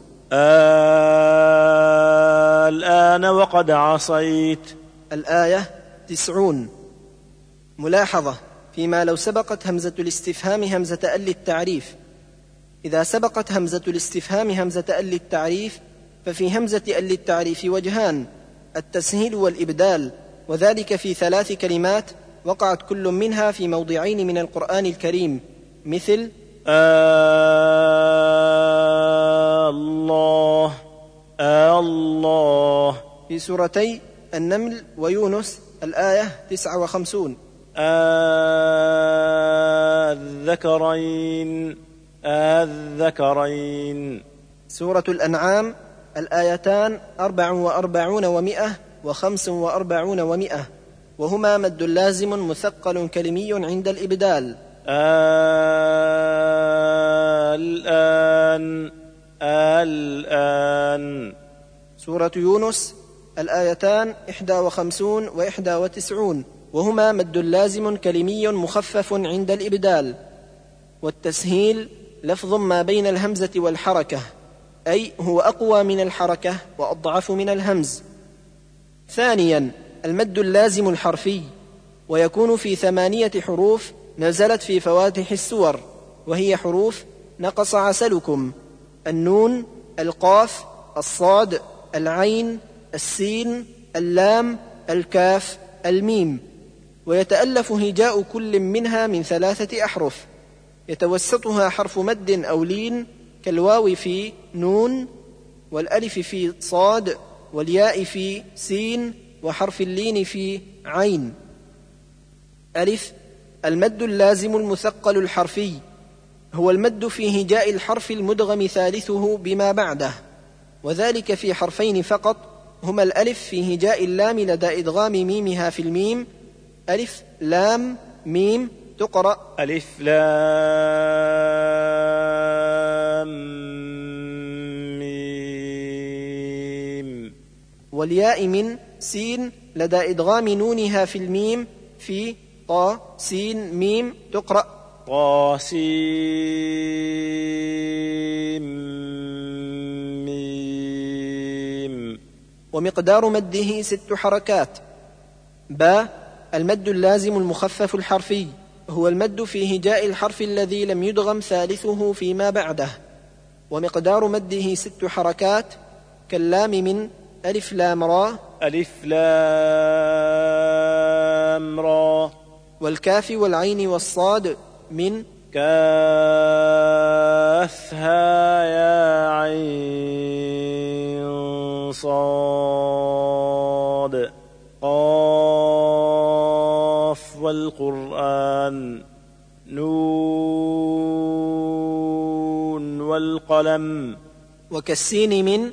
الآن وقد عصيت، الآية 90. ملاحظة فيما لو سبقت همزة الاستفهام همزة أل التعريف: إذا سبقت همزة الاستفهام همزة أل التعريف ففي همزة أل التعريف وجهان: التسهيل والإبدال، وذلك في 3 كلمات وقعت كل منها في موضعين من القرآن الكريم، مثل الله، الله، في سورتي النمل ويونس الآية 59. الذكرين، الذكرين. سورة الأنعام الآيتان 44 و100 و45 و100، وهما مد لازم مثقل كلمي عند الإبدال: الآن، الآن. سورة يونس الآيتان 51 و91، وهما مد لازم كلمي مخفف عند الإبدال. والتسهيل لفظ ما بين الهمزة والحركة، أي هو أقوى من الحركة وأضعف من الهمز. ثانيا، المد اللازم الحرفي، ويكون في 8 حروف نزلت في فواتح السور، وهي حروف نقص عسلكم: النون، القاف، الصاد، العين، السين، اللام، الكاف، الميم. ويتألف هجاء كل منها من 3 أحرف، يتوسطها حرف مد أو لين كالواو في نون، والألف في صاد، والياء في سين، وحرف اللين في عين. ألف، المد اللازم المثقل الحرفي، هو المد في هجاء الحرف المدغم ثالثه بما بعده، وذلك في حرفين فقط، هما الألف في هجاء اللام لدى إدغام ميمها في الميم: ألف لام ميم تقرأ ألف لام ميم. والياء من سين لدى إدغام نونها في الميم في طا سين ميم تقرأ طاسيم ميم. ومقدار مده 6 حركات. با، المد اللازم المخفف الحرفي، هو المد في هجاء الحرف الذي لم يدغم ثالثه فيما بعده، ومقدار مده 6 حركات، كاللام من ألف لام را، ألف لام را. والكاف والعين والصاد من كافها يا عين صاد. قاف والقرآن. نون والقلم. وكالسين من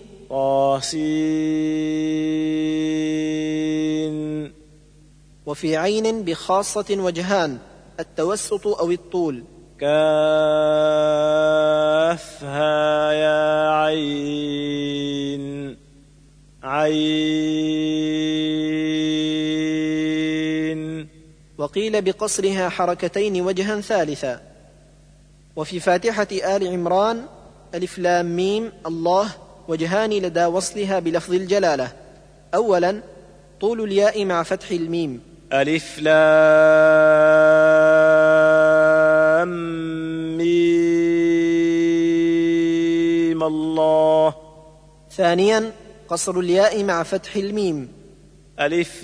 طاسين. وفي عين بخاصة وجهان: التوسط أو الطول. كافها يا عين عين. وقيل بقصرها حركتين وجها ثالثا. وفي فاتحة آل عمران: ألف لام ميم الله، وجهان لدى وصلها بلفظ الجلالة. أولا طول الياء مع فتح الميم، ألف لام ميم الله. ثانيا قصر الياء مع فتح الميم، ألف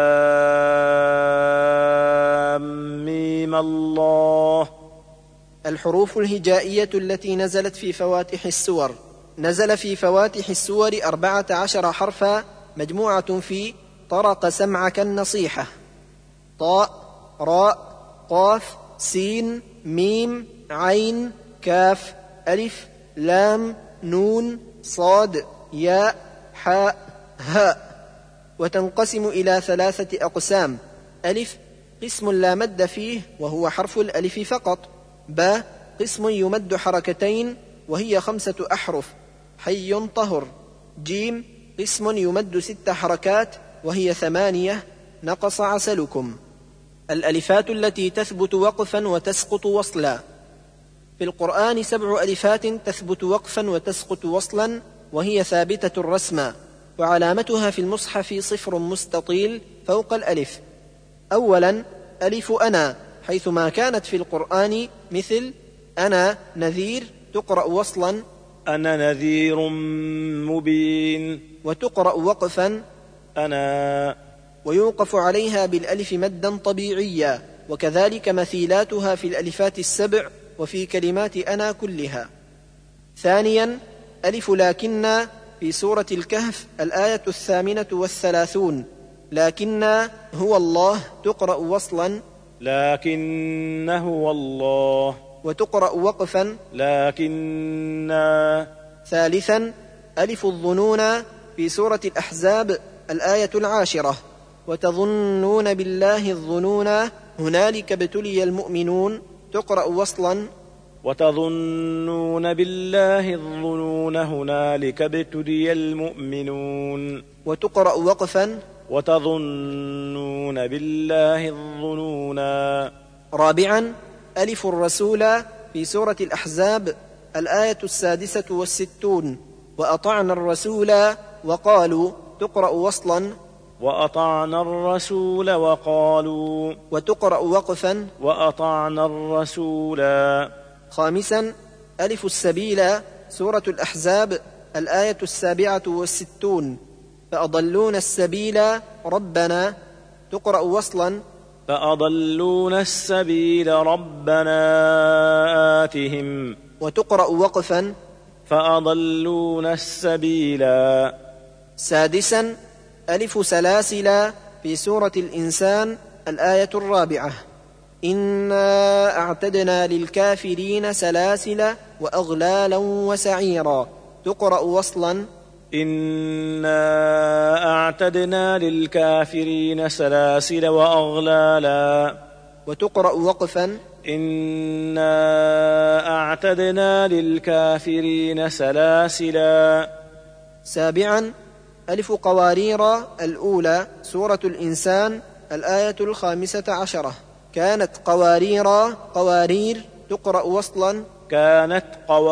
لام ميم الله. الحروف الهجائية التي نزلت في فواتح السور. نزل في فواتح السور 14 حرفا مجموعة في طرق سمعك النصيحة: طاء، راء، قاف، سين، ميم، عين، كاف، ألف، لام، نون، صاد، ياء، حاء، هاء. وتنقسم إلى 3 أقسام: ألف قسم لا مد فيه وهو حرف الألف فقط، ب قسم يمد حركتين وهي 5 أحرف، حي طهر، جيم قسم يمد 6 حركات وهي 8، نقص عسلكم. الألفات التي تثبت وقفا وتسقط وصلا. في القرآن 7 ألفات تثبت وقفا وتسقط وصلا وهي ثابتة رسما، وعلامتها في المصحف صفر مستطيل فوق الألف. أولا ألف أنا، حيثما كانت في القرآن مثل أنا نذير تقرأ وصلا أنا نذير مبين، وتقرأ وقفا أنا، ويوقف عليها بالألف مدا طبيعيا، وكذلك مثيلاتها في الألفات 7 وفي كلمات أنا كلها. ثانيا ألف لكن في سورة الكهف الآية 38، لكن هو الله تقرأ وصلا لكن هو الله، وتقرأ وقفا لكن. ثالثا ألف الظنون في سورة الأحزاب الآية 10، وتظنون بالله الظنون هنالك ابتلي المؤمنون تقرأ وصلا وتظنون بالله الظنون هنالك ابتلي المؤمنون، وتقرأ وقفا وتظنون بالله الظنون. رابعا ألف الرسول في سورة الأحزاب الآية 66، وأطعنا الرسول وقالوا تقرأ وصلا وأطعنا الرسول وقالوا، وتقرأ وقفا وأطعنا الرسول. خامسا ألف السبيل سورة الأحزاب الآية 67، فأضلون السبيل ربنا تقرأ وصلا فأضلون السبيل ربنا آتهم، وتقرأ وقفا فأضلون السبيل. سادسا ألف سلاسل في سورة الإنسان الآية 4، إنا أعتدنا للكافرين سلاسل وأغلالا وسعيرا تقرأ وصلا إنا أعتدنا للكافرين سلاسل وأغلالا، وتقرأ وقفا إنا أعتدنا للكافرين سلاسلا. سابعا ألف قوارير الأولى سورة الإنسان الآية 15، كانت قوارير تقرأ وصلا كانت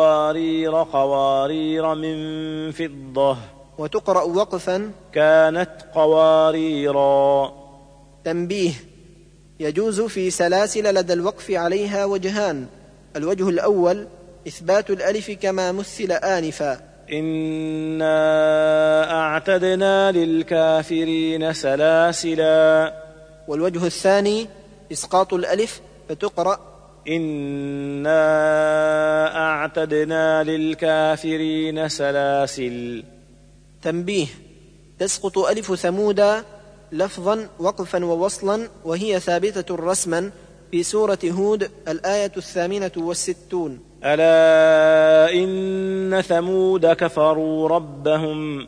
قوارير من فضة، وتقرأ وقفا كانت قواريرا. تنبيه: يجوز في سلاسل لدى الوقف عليها وجهان: الوجه الأول إثبات الألف كما مثل آنفا، إنا أعتدنا للكافرين سلاسلا، والوجه الثاني إسقاط الألف فتقرأ إنا أعتدنا للكافرين سلاسل. تنبيه: تسقط ألف ثمود لفظا وقفا ووصلا وهي ثابتة رسما في سورة هود الآية 68. ألا إن ثمود كفروا ربهم،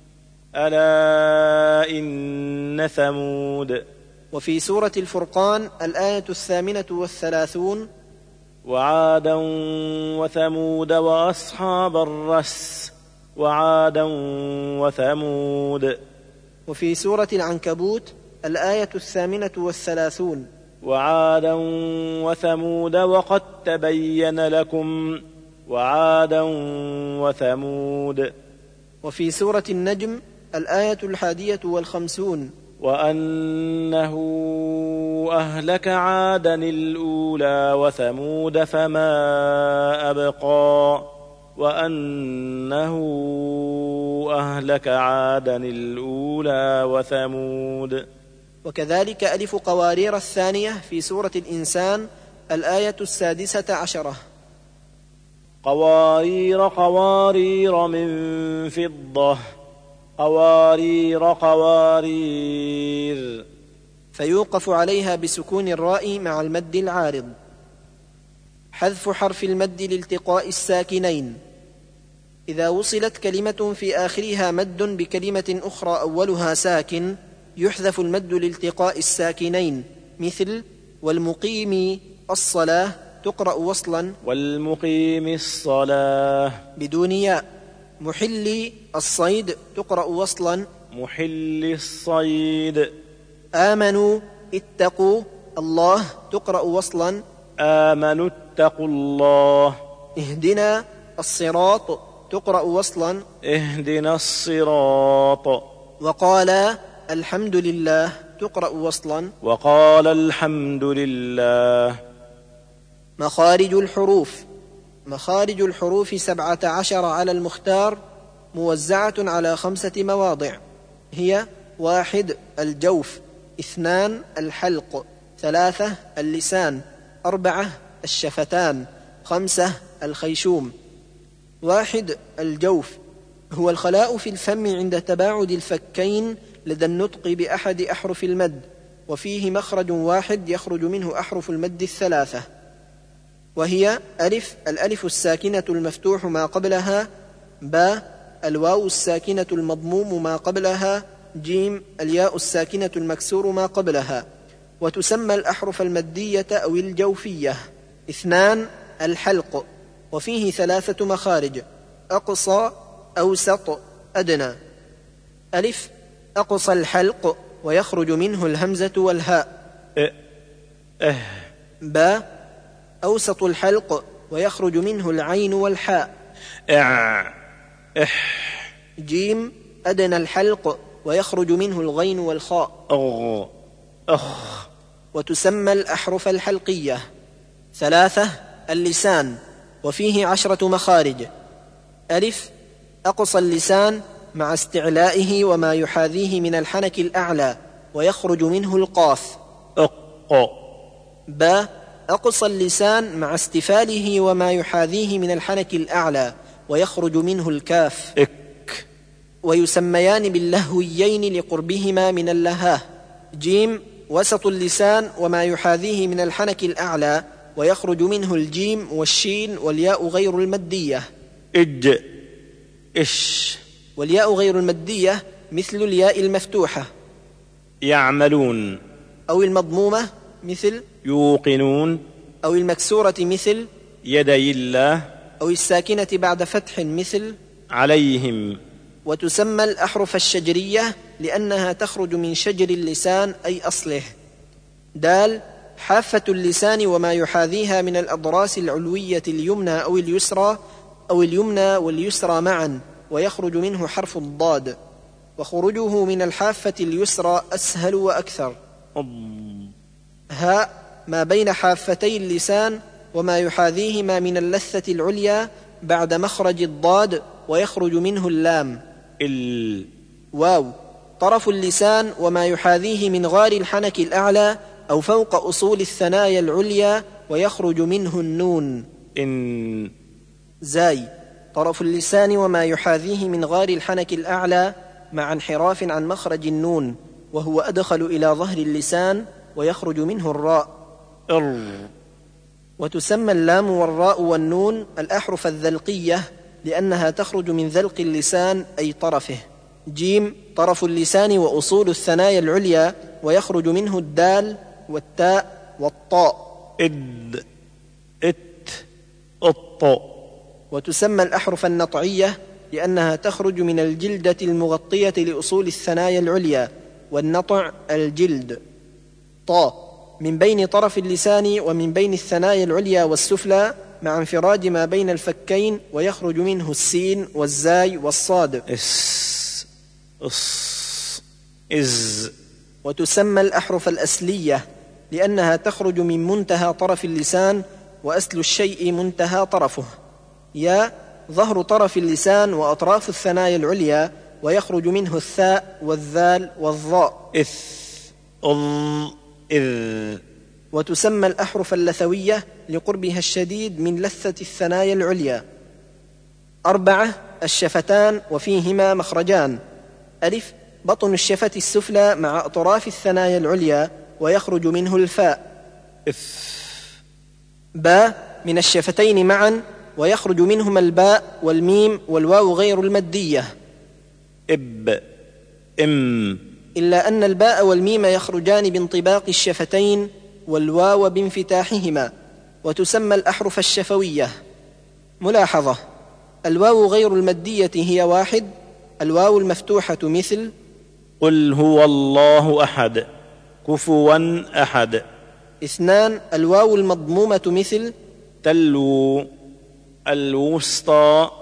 ألا إن ثمود. وفي سورة الفرقان الآية 38، وعادا وثمود وأصحاب الرس، وعادا وثمود. وفي سورة العنكبوت الآية 38، وعادا وثمود وقد تبين لكم، وعادا وثمود. وفي سورة النجم الآية 51. وأنه أهلك عادا الأولى وثمود فما أبقى وأنه أهلك عادا الأولى وثمود. وكذلك ألف قوارير الثانية في سورة الإنسان الآية 16. قوارير من فضة قوارير فيوقف عليها بسكون الراء مع المد العارض. حذف حرف المد لالتقاء الساكنين. إذا وصلت كلمة في آخرها مد بكلمة أخرى أولها ساكن يحذف المد لالتقاء الساكنين، مثل والمقيم الصلاة تقرأ وصلا والمقيم الصلاة بدون ياء. محل الصيد تقرأ وصلا محل الصيد. آمنوا اتقوا الله تقرأ وصلا آمنوا اتقوا الله. اهدنا الصراط تقرأ وصلا اهدنا الصراط. وقال الحمد لله تقرأ وصلا وقال الحمد لله. مخارج الحروف. مخارج الحروف 17 على المختار، موزعة على 5 مواضع، هي: 1 الجوف، 2 الحلق، 3 اللسان، 4 الشفتان، 5 الخيشوم. 1 الجوف هو الخلاء في الفم عند تباعد الفكين لدى النطق بأحد أحرف المد، وفيه مخرج واحد يخرج منه أحرف المد 3، وهي ألف الألف الساكنة المفتوح ما قبلها، باء الواو الساكنة المضموم ما قبلها، جيم الياء الساكنة المكسور ما قبلها. وتسمى الأحرف المدية أو الجوفية. 2 الحلق، وفيه 3 مخارج: أقصى، أوسط، أدنى. ألف أقصى الحلق ويخرج منه الهمزة والهاء. باء أوسط الحلق ويخرج منه العين والحاء. جيم أدنى الحلق ويخرج منه الغين والخاء. وتسمى الأحرف الحلقية. 3 اللسان، وفيه 10 مخارج: ألف أقصى اللسان مع استعلائه وما يحاذيه من الحنك الأعلى ويخرج منه القاف. باء أقصى اللسان مع استفاله وما يحاذيه من الحنك الأعلى ويخرج منه الكاف. ويسميان باللهويين لقربهما من اللهاه. جيم وسط اللسان وما يحاذيه من الحنك الأعلى ويخرج منه الجيم والشين والياء غير المدية. والياء غير المدية مثل الياء المفتوحة يعملون، أو المضمومة مثل يوقنون، أو المكسورة مثل يدي الله، أو الساكنة بعد فتح مثل عليهم. وتسمى الأحرف الشجرية لأنها تخرج من شجر اللسان أي أصله. دال حافة اللسان وما يحاذيها من الأضراس العلوية اليمنى أو اليسرى، أو اليمنى واليسرى معا، ويخرج منه حرف الضاد، وخروجه من الحافة اليسرى أسهل وأكثر. هاء ما بين حافتي اللسان وما يحاذيهما من اللثة العليا بعد مخرج الضاد ويخرج منه اللام. واو طرف اللسان وما يحاذيه من غار الحنك الأعلى أو فوق أصول الثنايا العليا ويخرج منه النون. زاي طرف اللسان وما يحاذيه من غار الحنك الأعلى مع انحراف عن مخرج النون، وهو أدخل إلى ظهر اللسان ويخرج منه الراء. وتسمى اللام والراء والنون الأحرف الذلقية لأنها تخرج من ذلق اللسان أي طرفه. جيم طرف اللسان وأصول الثنايا العليا ويخرج منه الدال والتاء والطاء. الطاء. وتسمى الأحرف النطعية لأنها تخرج من الجلدة المغطية لأصول الثنايا العليا، والنطع الجلد. طاء من بين طرف اللسان ومن بين الثنايا العليا والسفلى مع انفراج ما بين الفكين ويخرج منه السين والزاي والصاد. إز. وتسمى الأحرف الأسلية لأنها تخرج من منتهى طرف اللسان، وأسل الشيء منتهى طرفه. يا ظهر طرف اللسان وأطراف الثنايا العليا، ويخرج منه الثاء والذال والظاء. إذ. وتسمى الأحرف اللثوية لقربها الشديد من لثة الثنايا العليا. 4 الشفتان وفيهما مخرجان: ألف بطن الشفة السفلى مع أطراف الثنايا العليا ويخرج منه الفاء. باء من الشفتين معا ويخرج منهما الباء والميم والواو غير المادية. إم. إلا أن الباء والميم يخرجان بانطباق الشفتين والواو بانفتاحهما، وتسمى الأحرف الشفوية. ملاحظة: الواو غير المادية هي 1 الواو المفتوحة مثل قل هو الله أحد كفوا أحد. 2 الواو المضمومة مثل تلو الوسطى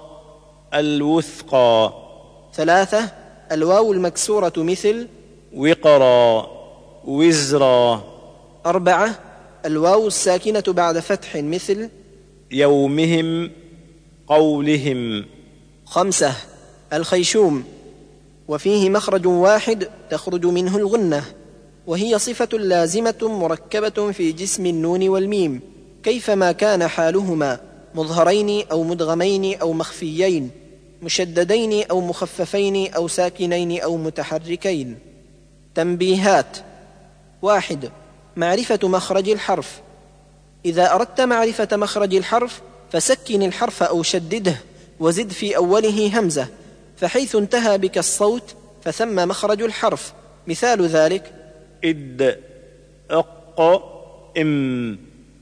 الوثقى. 3 الواو المكسورة مثل وقرا وزرا. 4 الواو الساكنة بعد فتح مثل يومهم قولهم. 5 الخيشوم، وفيه مخرج واحد تخرج منه الغنة، وهي صفة لازمة مركبة في جسم النون والميم كيفما كان حالهما، مظهرين أو مدغمين أو مخفيين، مشددين أو مخففين أو ساكنين أو متحركين. تنبيهات: 1 معرفة مخرج الحرف. إذا أردت معرفة مخرج الحرف فسكن الحرف أو شدده وزد في أوله همزة، فحيث انتهى بك الصوت فثم مخرج الحرف. مثال ذلك: إد أق إم.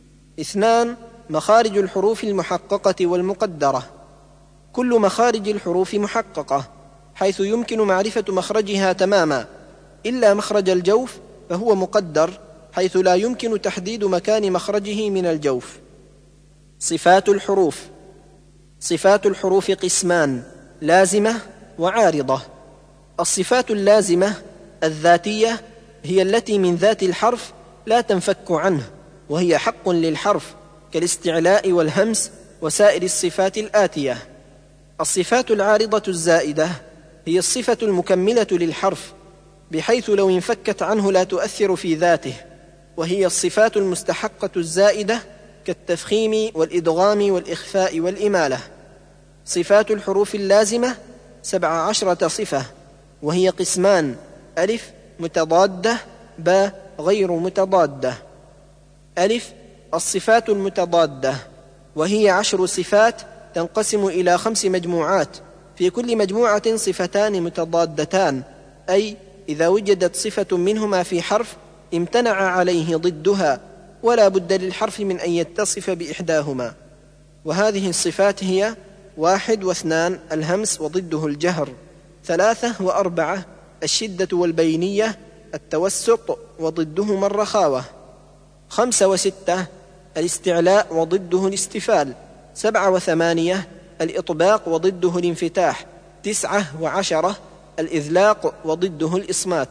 2 مخارج الحروف المحققة والمقدرة. كل مخارج الحروف محققة حيث يمكن معرفة مخرجها تماما، إلا مخرج الجوف فهو مقدر حيث لا يمكن تحديد مكان مخرجه من الجوف. صفات الحروف. صفات الحروف قسمان: لازمة وعارضة. الصفات اللازمة الذاتية هي التي من ذات الحرف لا تنفك عنه، وهي حق للحرف كالاستعلاء والهمس وسائر الصفات الآتية. الصفات العارضة الزائدة هي الصفة المكملة للحرف بحيث لو انفكت عنه لا تؤثر في ذاته، وهي الصفات المستحقة الزائدة كالتفخيم والإدغام والإخفاء والإمالة. صفات الحروف اللازمة 17 صفة، وهي قسمان: ألف متضادة، باء غير متضادة. ألف الصفات المتضادة، وهي 10 صفات تنقسم إلى 5 مجموعات، في كل مجموعة صفتان متضادتان، أي إذا وجدت صفة منهما في حرف امتنع عليه ضدها، ولا بد للحرف من أن يتصف بإحداهما. وهذه الصفات هي: 1 و2 الهمس وضده الجهر، 3 و4 الشدة والبينية، التوسط وضدهما الرخاوة، 5 و6 الاستعلاء وضده الاستفال، 7 و8 الإطباق وضده الانفتاح، 9 و10 الإذلاق وضده الإصمات.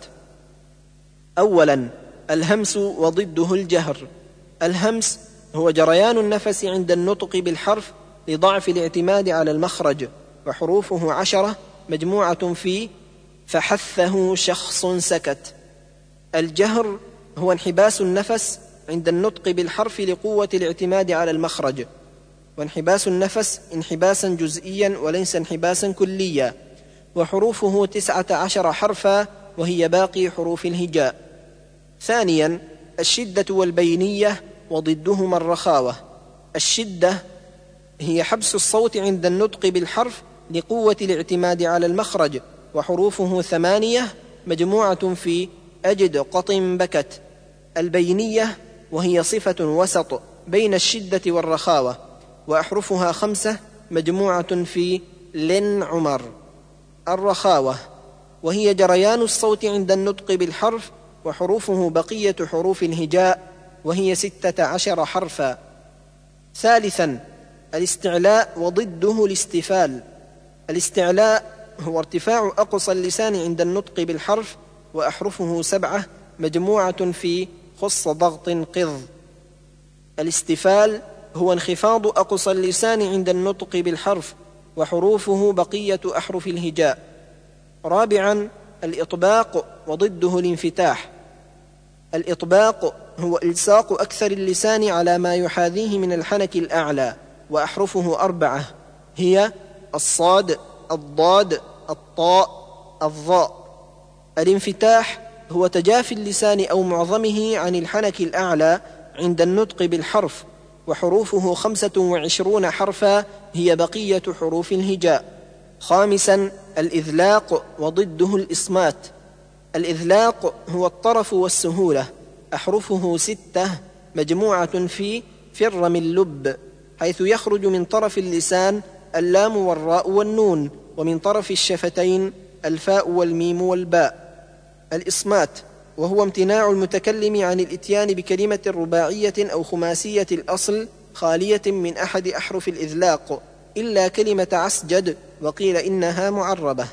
أولاً الهمس وضده الجهر. الهمس هو جريان النفس عند النطق بالحرف لضعف الاعتماد على المخرج، وحروفه 10 مجموعة في فحثه شخص سكت. الجهر هو انحباس النفس عند النطق بالحرف لقوة الاعتماد على المخرج، وانحباس النفس انحباسا جزئيا وليس انحباسا كليا، وحروفه 19 حرفا وهي باقي حروف الهجاء. ثانيا الشدة والبينية وضدهما الرخاوة. الشدة هي حبس الصوت عند النطق بالحرف لقوة الاعتماد على المخرج، وحروفه 8 مجموعة في أجد قط بكت. البينية وهي صفة وسط بين الشدة والرخاوة، وأحرفها 5 مجموعة في لن عمر. الرخاوة وهي جريان الصوت عند النطق بالحرف، وحروفه بقية حروف الهجاء وهي 16 حرفا. ثالثا الاستعلاء وضده الاستفال. الاستعلاء هو ارتفاع أقصى اللسان عند النطق بالحرف، وأحرفه 7 مجموعة في خص ضغط قض. الاستفال هو انخفاض أقصى اللسان عند النطق بالحرف، وحروفه بقية أحرف الهجاء. رابعا الإطباق وضده الانفتاح. الإطباق هو إلصاق أكثر اللسان على ما يحاذيه من الحنك الأعلى، وأحرفه 4 هي الصاد، الضاد، الطاء، الظاء. الانفتاح هو تجافي اللسان أو معظمه عن الحنك الأعلى عند النطق بالحرف، وحروفه 25 حرفا هي بقية حروف الهجاء. خامسا الإذلاق وضده الإصمات. الإذلاق هو الطرف والسهولة، أحرفه 6 مجموعة في فر من لب، حيث يخرج من طرف اللسان اللام والراء والنون، ومن طرف الشفتين الفاء والميم والباء. الإصمات وهو امتناع المتكلم عن الإتيان بكلمة رباعية أو خماسية الأصل خالية من أحد أحرف الإذلاق إلا كلمة عسجد، وقيل إنها معربة.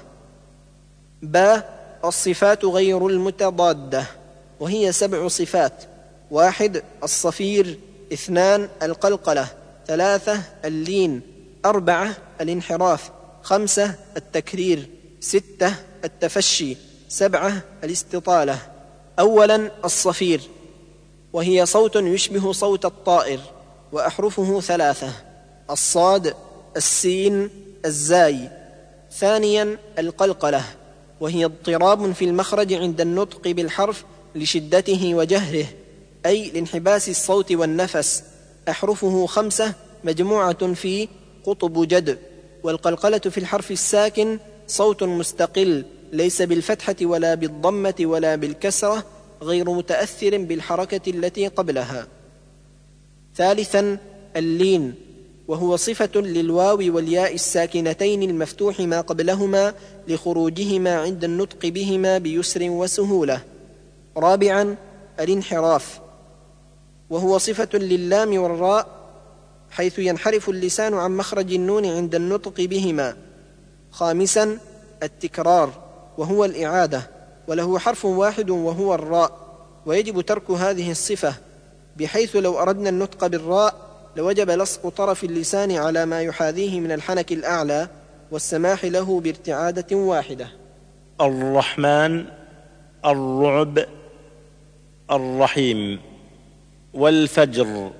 الصفات غير المتضادة، وهي 7 صفات: 1 الصفير، 2 القلقلة، 3 اللين، 4 الانحراف، 5 التكرير، 6 التفشي، 7 الاستطالة. أولا الصفير، وهي صوت يشبه صوت الطائر، وأحرفه 3: الصاد، السين، الزاي. ثانيا القلقلة، وهي اضطراب في المخرج عند النطق بالحرف لشدته وجهره، أي لانحباس الصوت والنفس، أحرفه 5 مجموعة في قطب جد. والقلقلة في الحرف الساكن صوت مستقل، ليس بالفتحة ولا بالضمة ولا بالكسرة، غير متأثر بالحركة التي قبلها. ثالثا اللين، وهو صفة للواو والياء الساكنتين المفتوح ما قبلهما لخروجهما عند النطق بهما بيسر وسهولة. رابعا الانحراف، وهو صفة لللام والراء، حيث ينحرف اللسان عن مخرج النون عند النطق بهما. خامسا التكرار، وهو الإعادة، وله حرف واحد وهو الراء، ويجب ترك هذه الصفة، بحيث لو أردنا النطق بالراء لوجب لصق طرف اللسان على ما يحاذيه من الحنك الأعلى، والسماح له بارتعادة واحدة. الرحمن، الرعب، الرحيم. والفجر،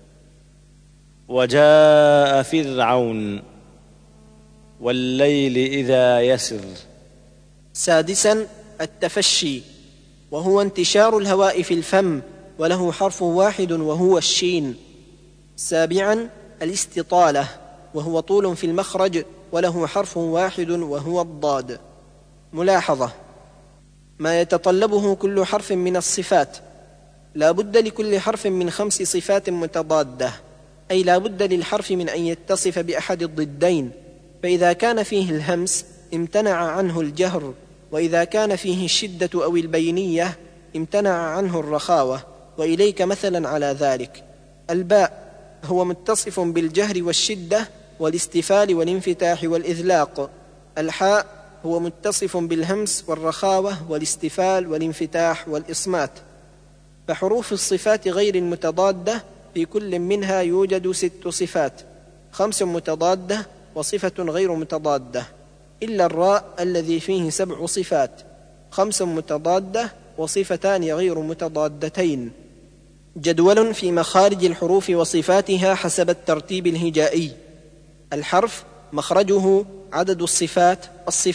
وجاء فرعون، والليل إذا يسر. سادسا التفشي، وهو انتشار الهواء في الفم، وله حرف واحد وهو الشين. سابعا الاستطالة، وهو طول في المخرج، وله حرف واحد وهو الضاد. ملاحظة: ما يتطلبه كل حرف من الصفات، لا بد لكل حرف من 5 صفات متضادة، أي لا بد للحرف من أن يتصف بأحد الضدين، فإذا كان فيه الهمس امتنع عنه الجهر، وإذا كان فيه الشدة أو البينية امتنع عنه الرخاوة، وإليك مثلا على ذلك: الباء هو متصف بالجهر والشدة والاستفال والانفتاح والإذلاق. الحاء هو متصف بالهمس والرخاوة والاستفال والانفتاح والإصمات. فحروف الصفات غير المتضادة في كل منها يوجد 6 صفات: 5 متضادة وصفة غير متضادة، إلا الراء الذي فيه 7 صفات: 5 متضادة وصفتان غير متضادتين. جدول في مخارج الحروف وصفاتها حسب الترتيب الهجائي. الحرف مخرجه عدد الصفات.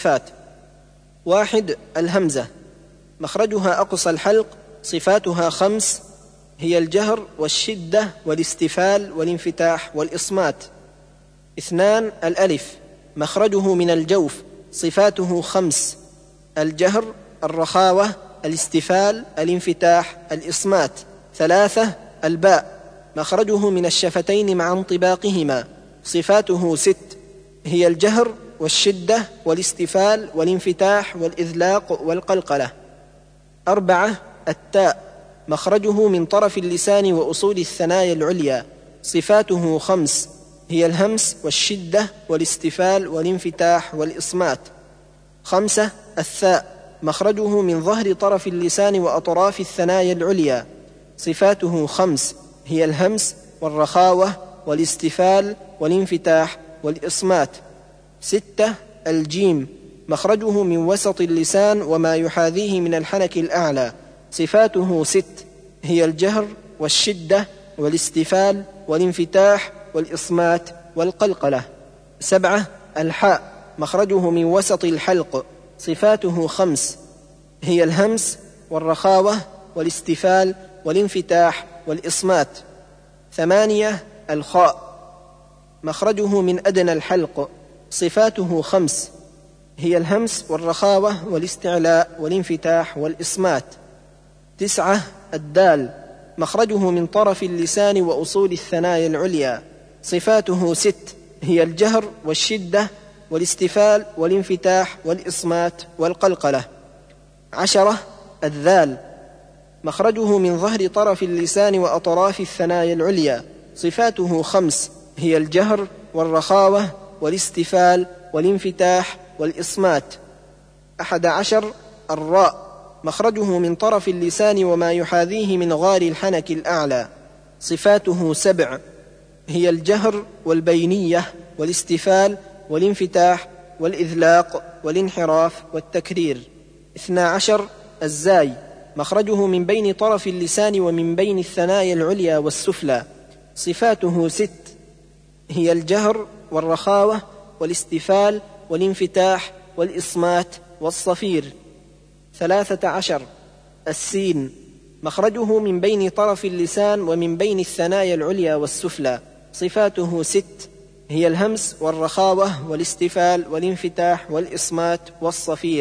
1 الهمزة، مخرجها أقصى الحلق، صفاتها 5 هي الجهر والشدة والاستفال والانفتاح والإصمات. 2 الألف، مخرجه من الجوف، صفاته 5 الجهر، الرخاوة، الاستفال، الانفتاح، الإصمات. 3 الباء، مخرجه من الشفتين مع انطباقهما، صفاته 6 هي الجهر والشدة والاستفال والانفتاح والإذلاق والقلقلة. 4 التاء، مخرجه من طرف اللسان وأصول الثنايا العليا، صفاته 5 هي الهمس والشدة والاستفال والانفتاح والإصمات. 5. الثاء مخرجه من ظهر طرف اللسان وأطراف الثنايا العليا. صفاته 5 هي الهمس والرخاوة والاستفال والانفتاح والإصمات. 6. الجيم مخرجه من وسط اللسان وما يحاذيه من الحنك الأعلى. صفاته 6 هي الجهر والشدة والاستفال والانفتاح والإصمات والقلقلة. 7. الحاء مخرجه من وسط الحلق. صفاته 5 هي الهمس والرخاوة والاستفال والانفتاح والإصمات. 8. الخاء مخرجه من أدنى الحلق. صفاته 5 هي الهمس والرخاوة والاستعلاء والانفتاح والإصمات. 9. الدال مخرجه من طرف اللسان وأصول الثنايا العليا. صفاته 6 هي الجهر والشدة والاستفال والانفتاح والإصمات والقلقلة. 10. الذال مخرجه من ظهر طرف اللسان وأطراف الثنايا العليا. صفاته 5 هي الجهر والرخاوة والاستفال والانفتاح والإصمات. 11. الراء مخرجه من طرف اللسان وما يحاذيه من غار الحنك الأعلى. صفاته 7 هي الجهر والبينية والاستفال والانفتاح والإذلاق والانحراف والتكرير. 12. الزاي مخرجه من بين طرف اللسان ومن بين الثنايا العليا والسفلى. صفاته 6 هي الجهر والرخاوة والاستفال والانفتاح والإصمات والصفير. 13. السين مخرجه من بين طرف اللسان ومن بين الثنايا العليا والسفلى. صفاته 6 هي الهمس والرخاوة والاستفال والانفتاح والإصمات والصفير.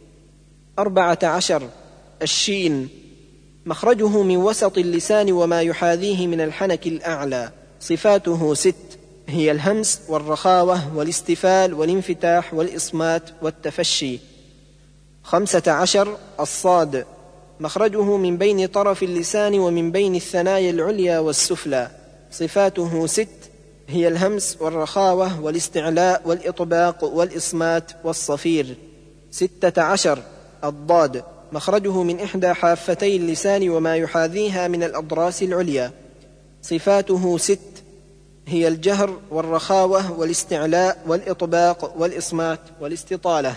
14. الشين مخرجه من وسط اللسان وما يحاذيه من الحنك الأعلى. صفاته 6 هي الهمس والرخاوة والاستفال والانفتاح والإصمات والتفشي. 15. الصاد مخرجه من بين طرف اللسان ومن بين الثنايا العليا والسفلى. صفاته 6 هي الهمس والرخاوة والاستعلاء والإطباق والإصمات والصفير. 16. الضاد مخرجه من إحدى حافتي اللسان وما يحاذيها من الأضراس العليا. صفاته 6 هي الجهر والرخاوة والاستعلاء والإطباق والإصمات والاستطالة.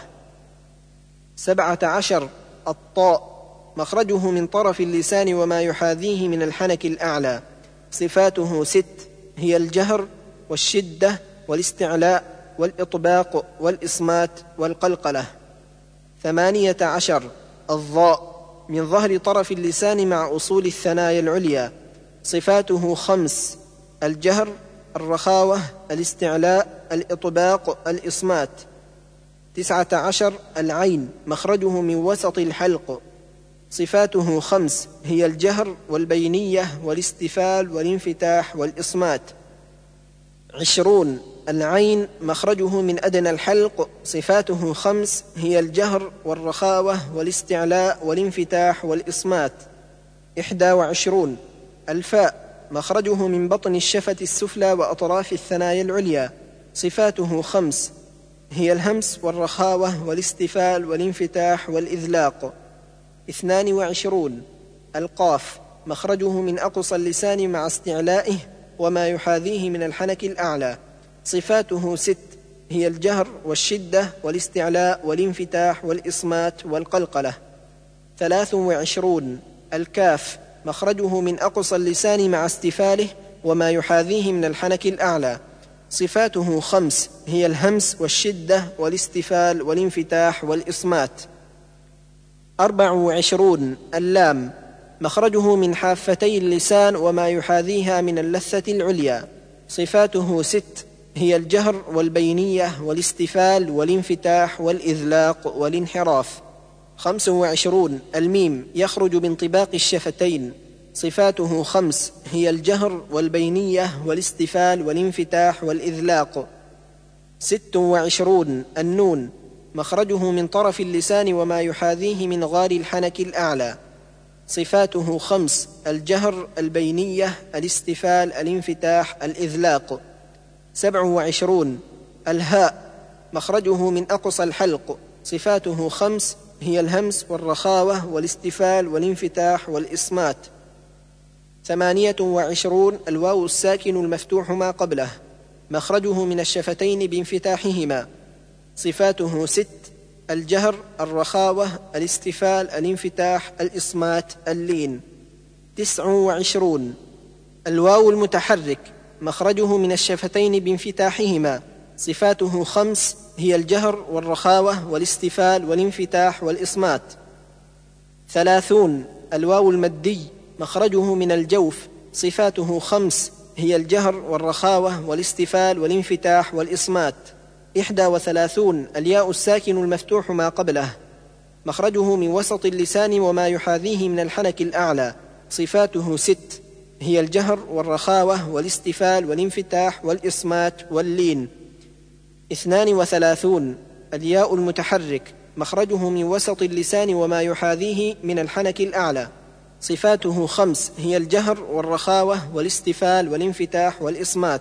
17. الطاء مخرجه من طرف اللسان وما يحاذيه من الحنك الأعلى. صفاته 6 هي الجهر والشدة والاستعلاء والإطباق والإصمات والقلقلة. 18. الضاء من ظهر طرف اللسان مع أصول الثنايا العليا. صفاته 5 الجهر الرخاوة الاستعلاء الإطباق الإصمات. 19. العين مخرجه من وسط الحلق. صفاته 5 هي الجهر والبينية والاستفال والانفتاح والإصمات. 20. العين مخرجه من أدنى الحلق. صفاته 5 هي الجهر والرخاوة والاستعلاء والانفتاح والإصمات. 21. الفاء مخرجه من بطن الشفة السفلى وأطراف الثنايا العليا. صفاته 5 هي الهمس والرخاوة والاستفال والانفتاح والإذلاق. 22. القاف مخرجه من أقصى اللسان مع استعلائه وما يحاذيه من الحنك الأعلى. صفاته 6 هي الجهر والشدة والاستعلاء والانفتاح والإصمات والقلقلة. 23. الكاف مخرجه من أقصى اللسان مع استفاله وما يحاذيه من الحنك الأعلى. صفاته 5 هي الهمس والشدة والاستفال والانفتاح والإصمات. 24. اللام مخرجه من حافتي اللسان وما يحاذيها من اللثة العليا. صفاته 6 هي الجهر والبينية والاستفال والانفتاح والإذلاق والانحراف. 25. الميم يخرج بانطباق الشفتين. صفاته 5 هي الجهر والبينية والاستفال والانفتاح والإذلاق. 26. النون مخرجه من طرف اللسان وما يحاذيه من غار الحنك الأعلى. صفاته 5 الجهر البينية الاستفال الانفتاح الإذلاق. 27. الهاء مخرجه من أقصى الحلق، صفاته 5 هي الهمس والرخاوة والاستفال والانفتاح والإصمات. 28. الواو الساكن المفتوح ما قبله، مخرجه من الشفتين بانفتاحهما، صفاته 6 الجهر، الرخاوة، الاستفال، الانفتاح، الإصمات، اللين. 29. الواو المتحرك، مخرجه من الشفتين بانفتاحهما، صفاته 5 هي الجهر والرخاوة والاستفال والانفتاح والإصمات. 30. الواو المدي، مخرجه من الجوف، صفاته 5 هي الجهر والرخاوة والاستفال والانفتاح والإصمات. 31. الياء الساكن المفتوح ما قبله، مخرجه من وسط اللسان وما يحاذيه من الحنك الأعلى، صفاته 6 هي الجهر والرخاوة والاستفال والانفتاح والإصمات واللين. 32. الياء المتحرك، مخرجه من وسط اللسان وما يحاذيه من الحنك الأعلى، صفاته 5 هي الجهر والرخاوة والاستفال والانفتاح والإصمات.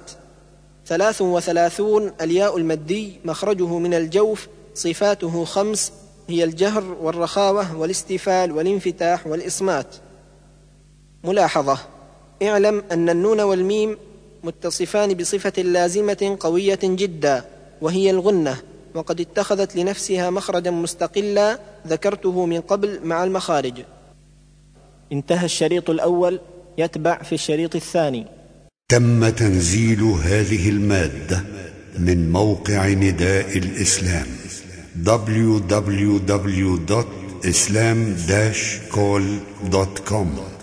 33. الياء المدي، مخرجه من الجوف، صفاته 5 هي الجهر والرخاوة والاستفال والانفتاح والإصمات. ملاحظة: اعلم أن النون والميم متصفان بصفة لازمة قوية جدا، وهي الغنة، وقد اتخذت لنفسها مخرجا مستقلا ذكرته من قبل مع المخارج. انتهى الشريط الأول، يتبع في الشريط الثاني. تم تنزيل هذه المادة من موقع نداء الإسلام www.islam-call.com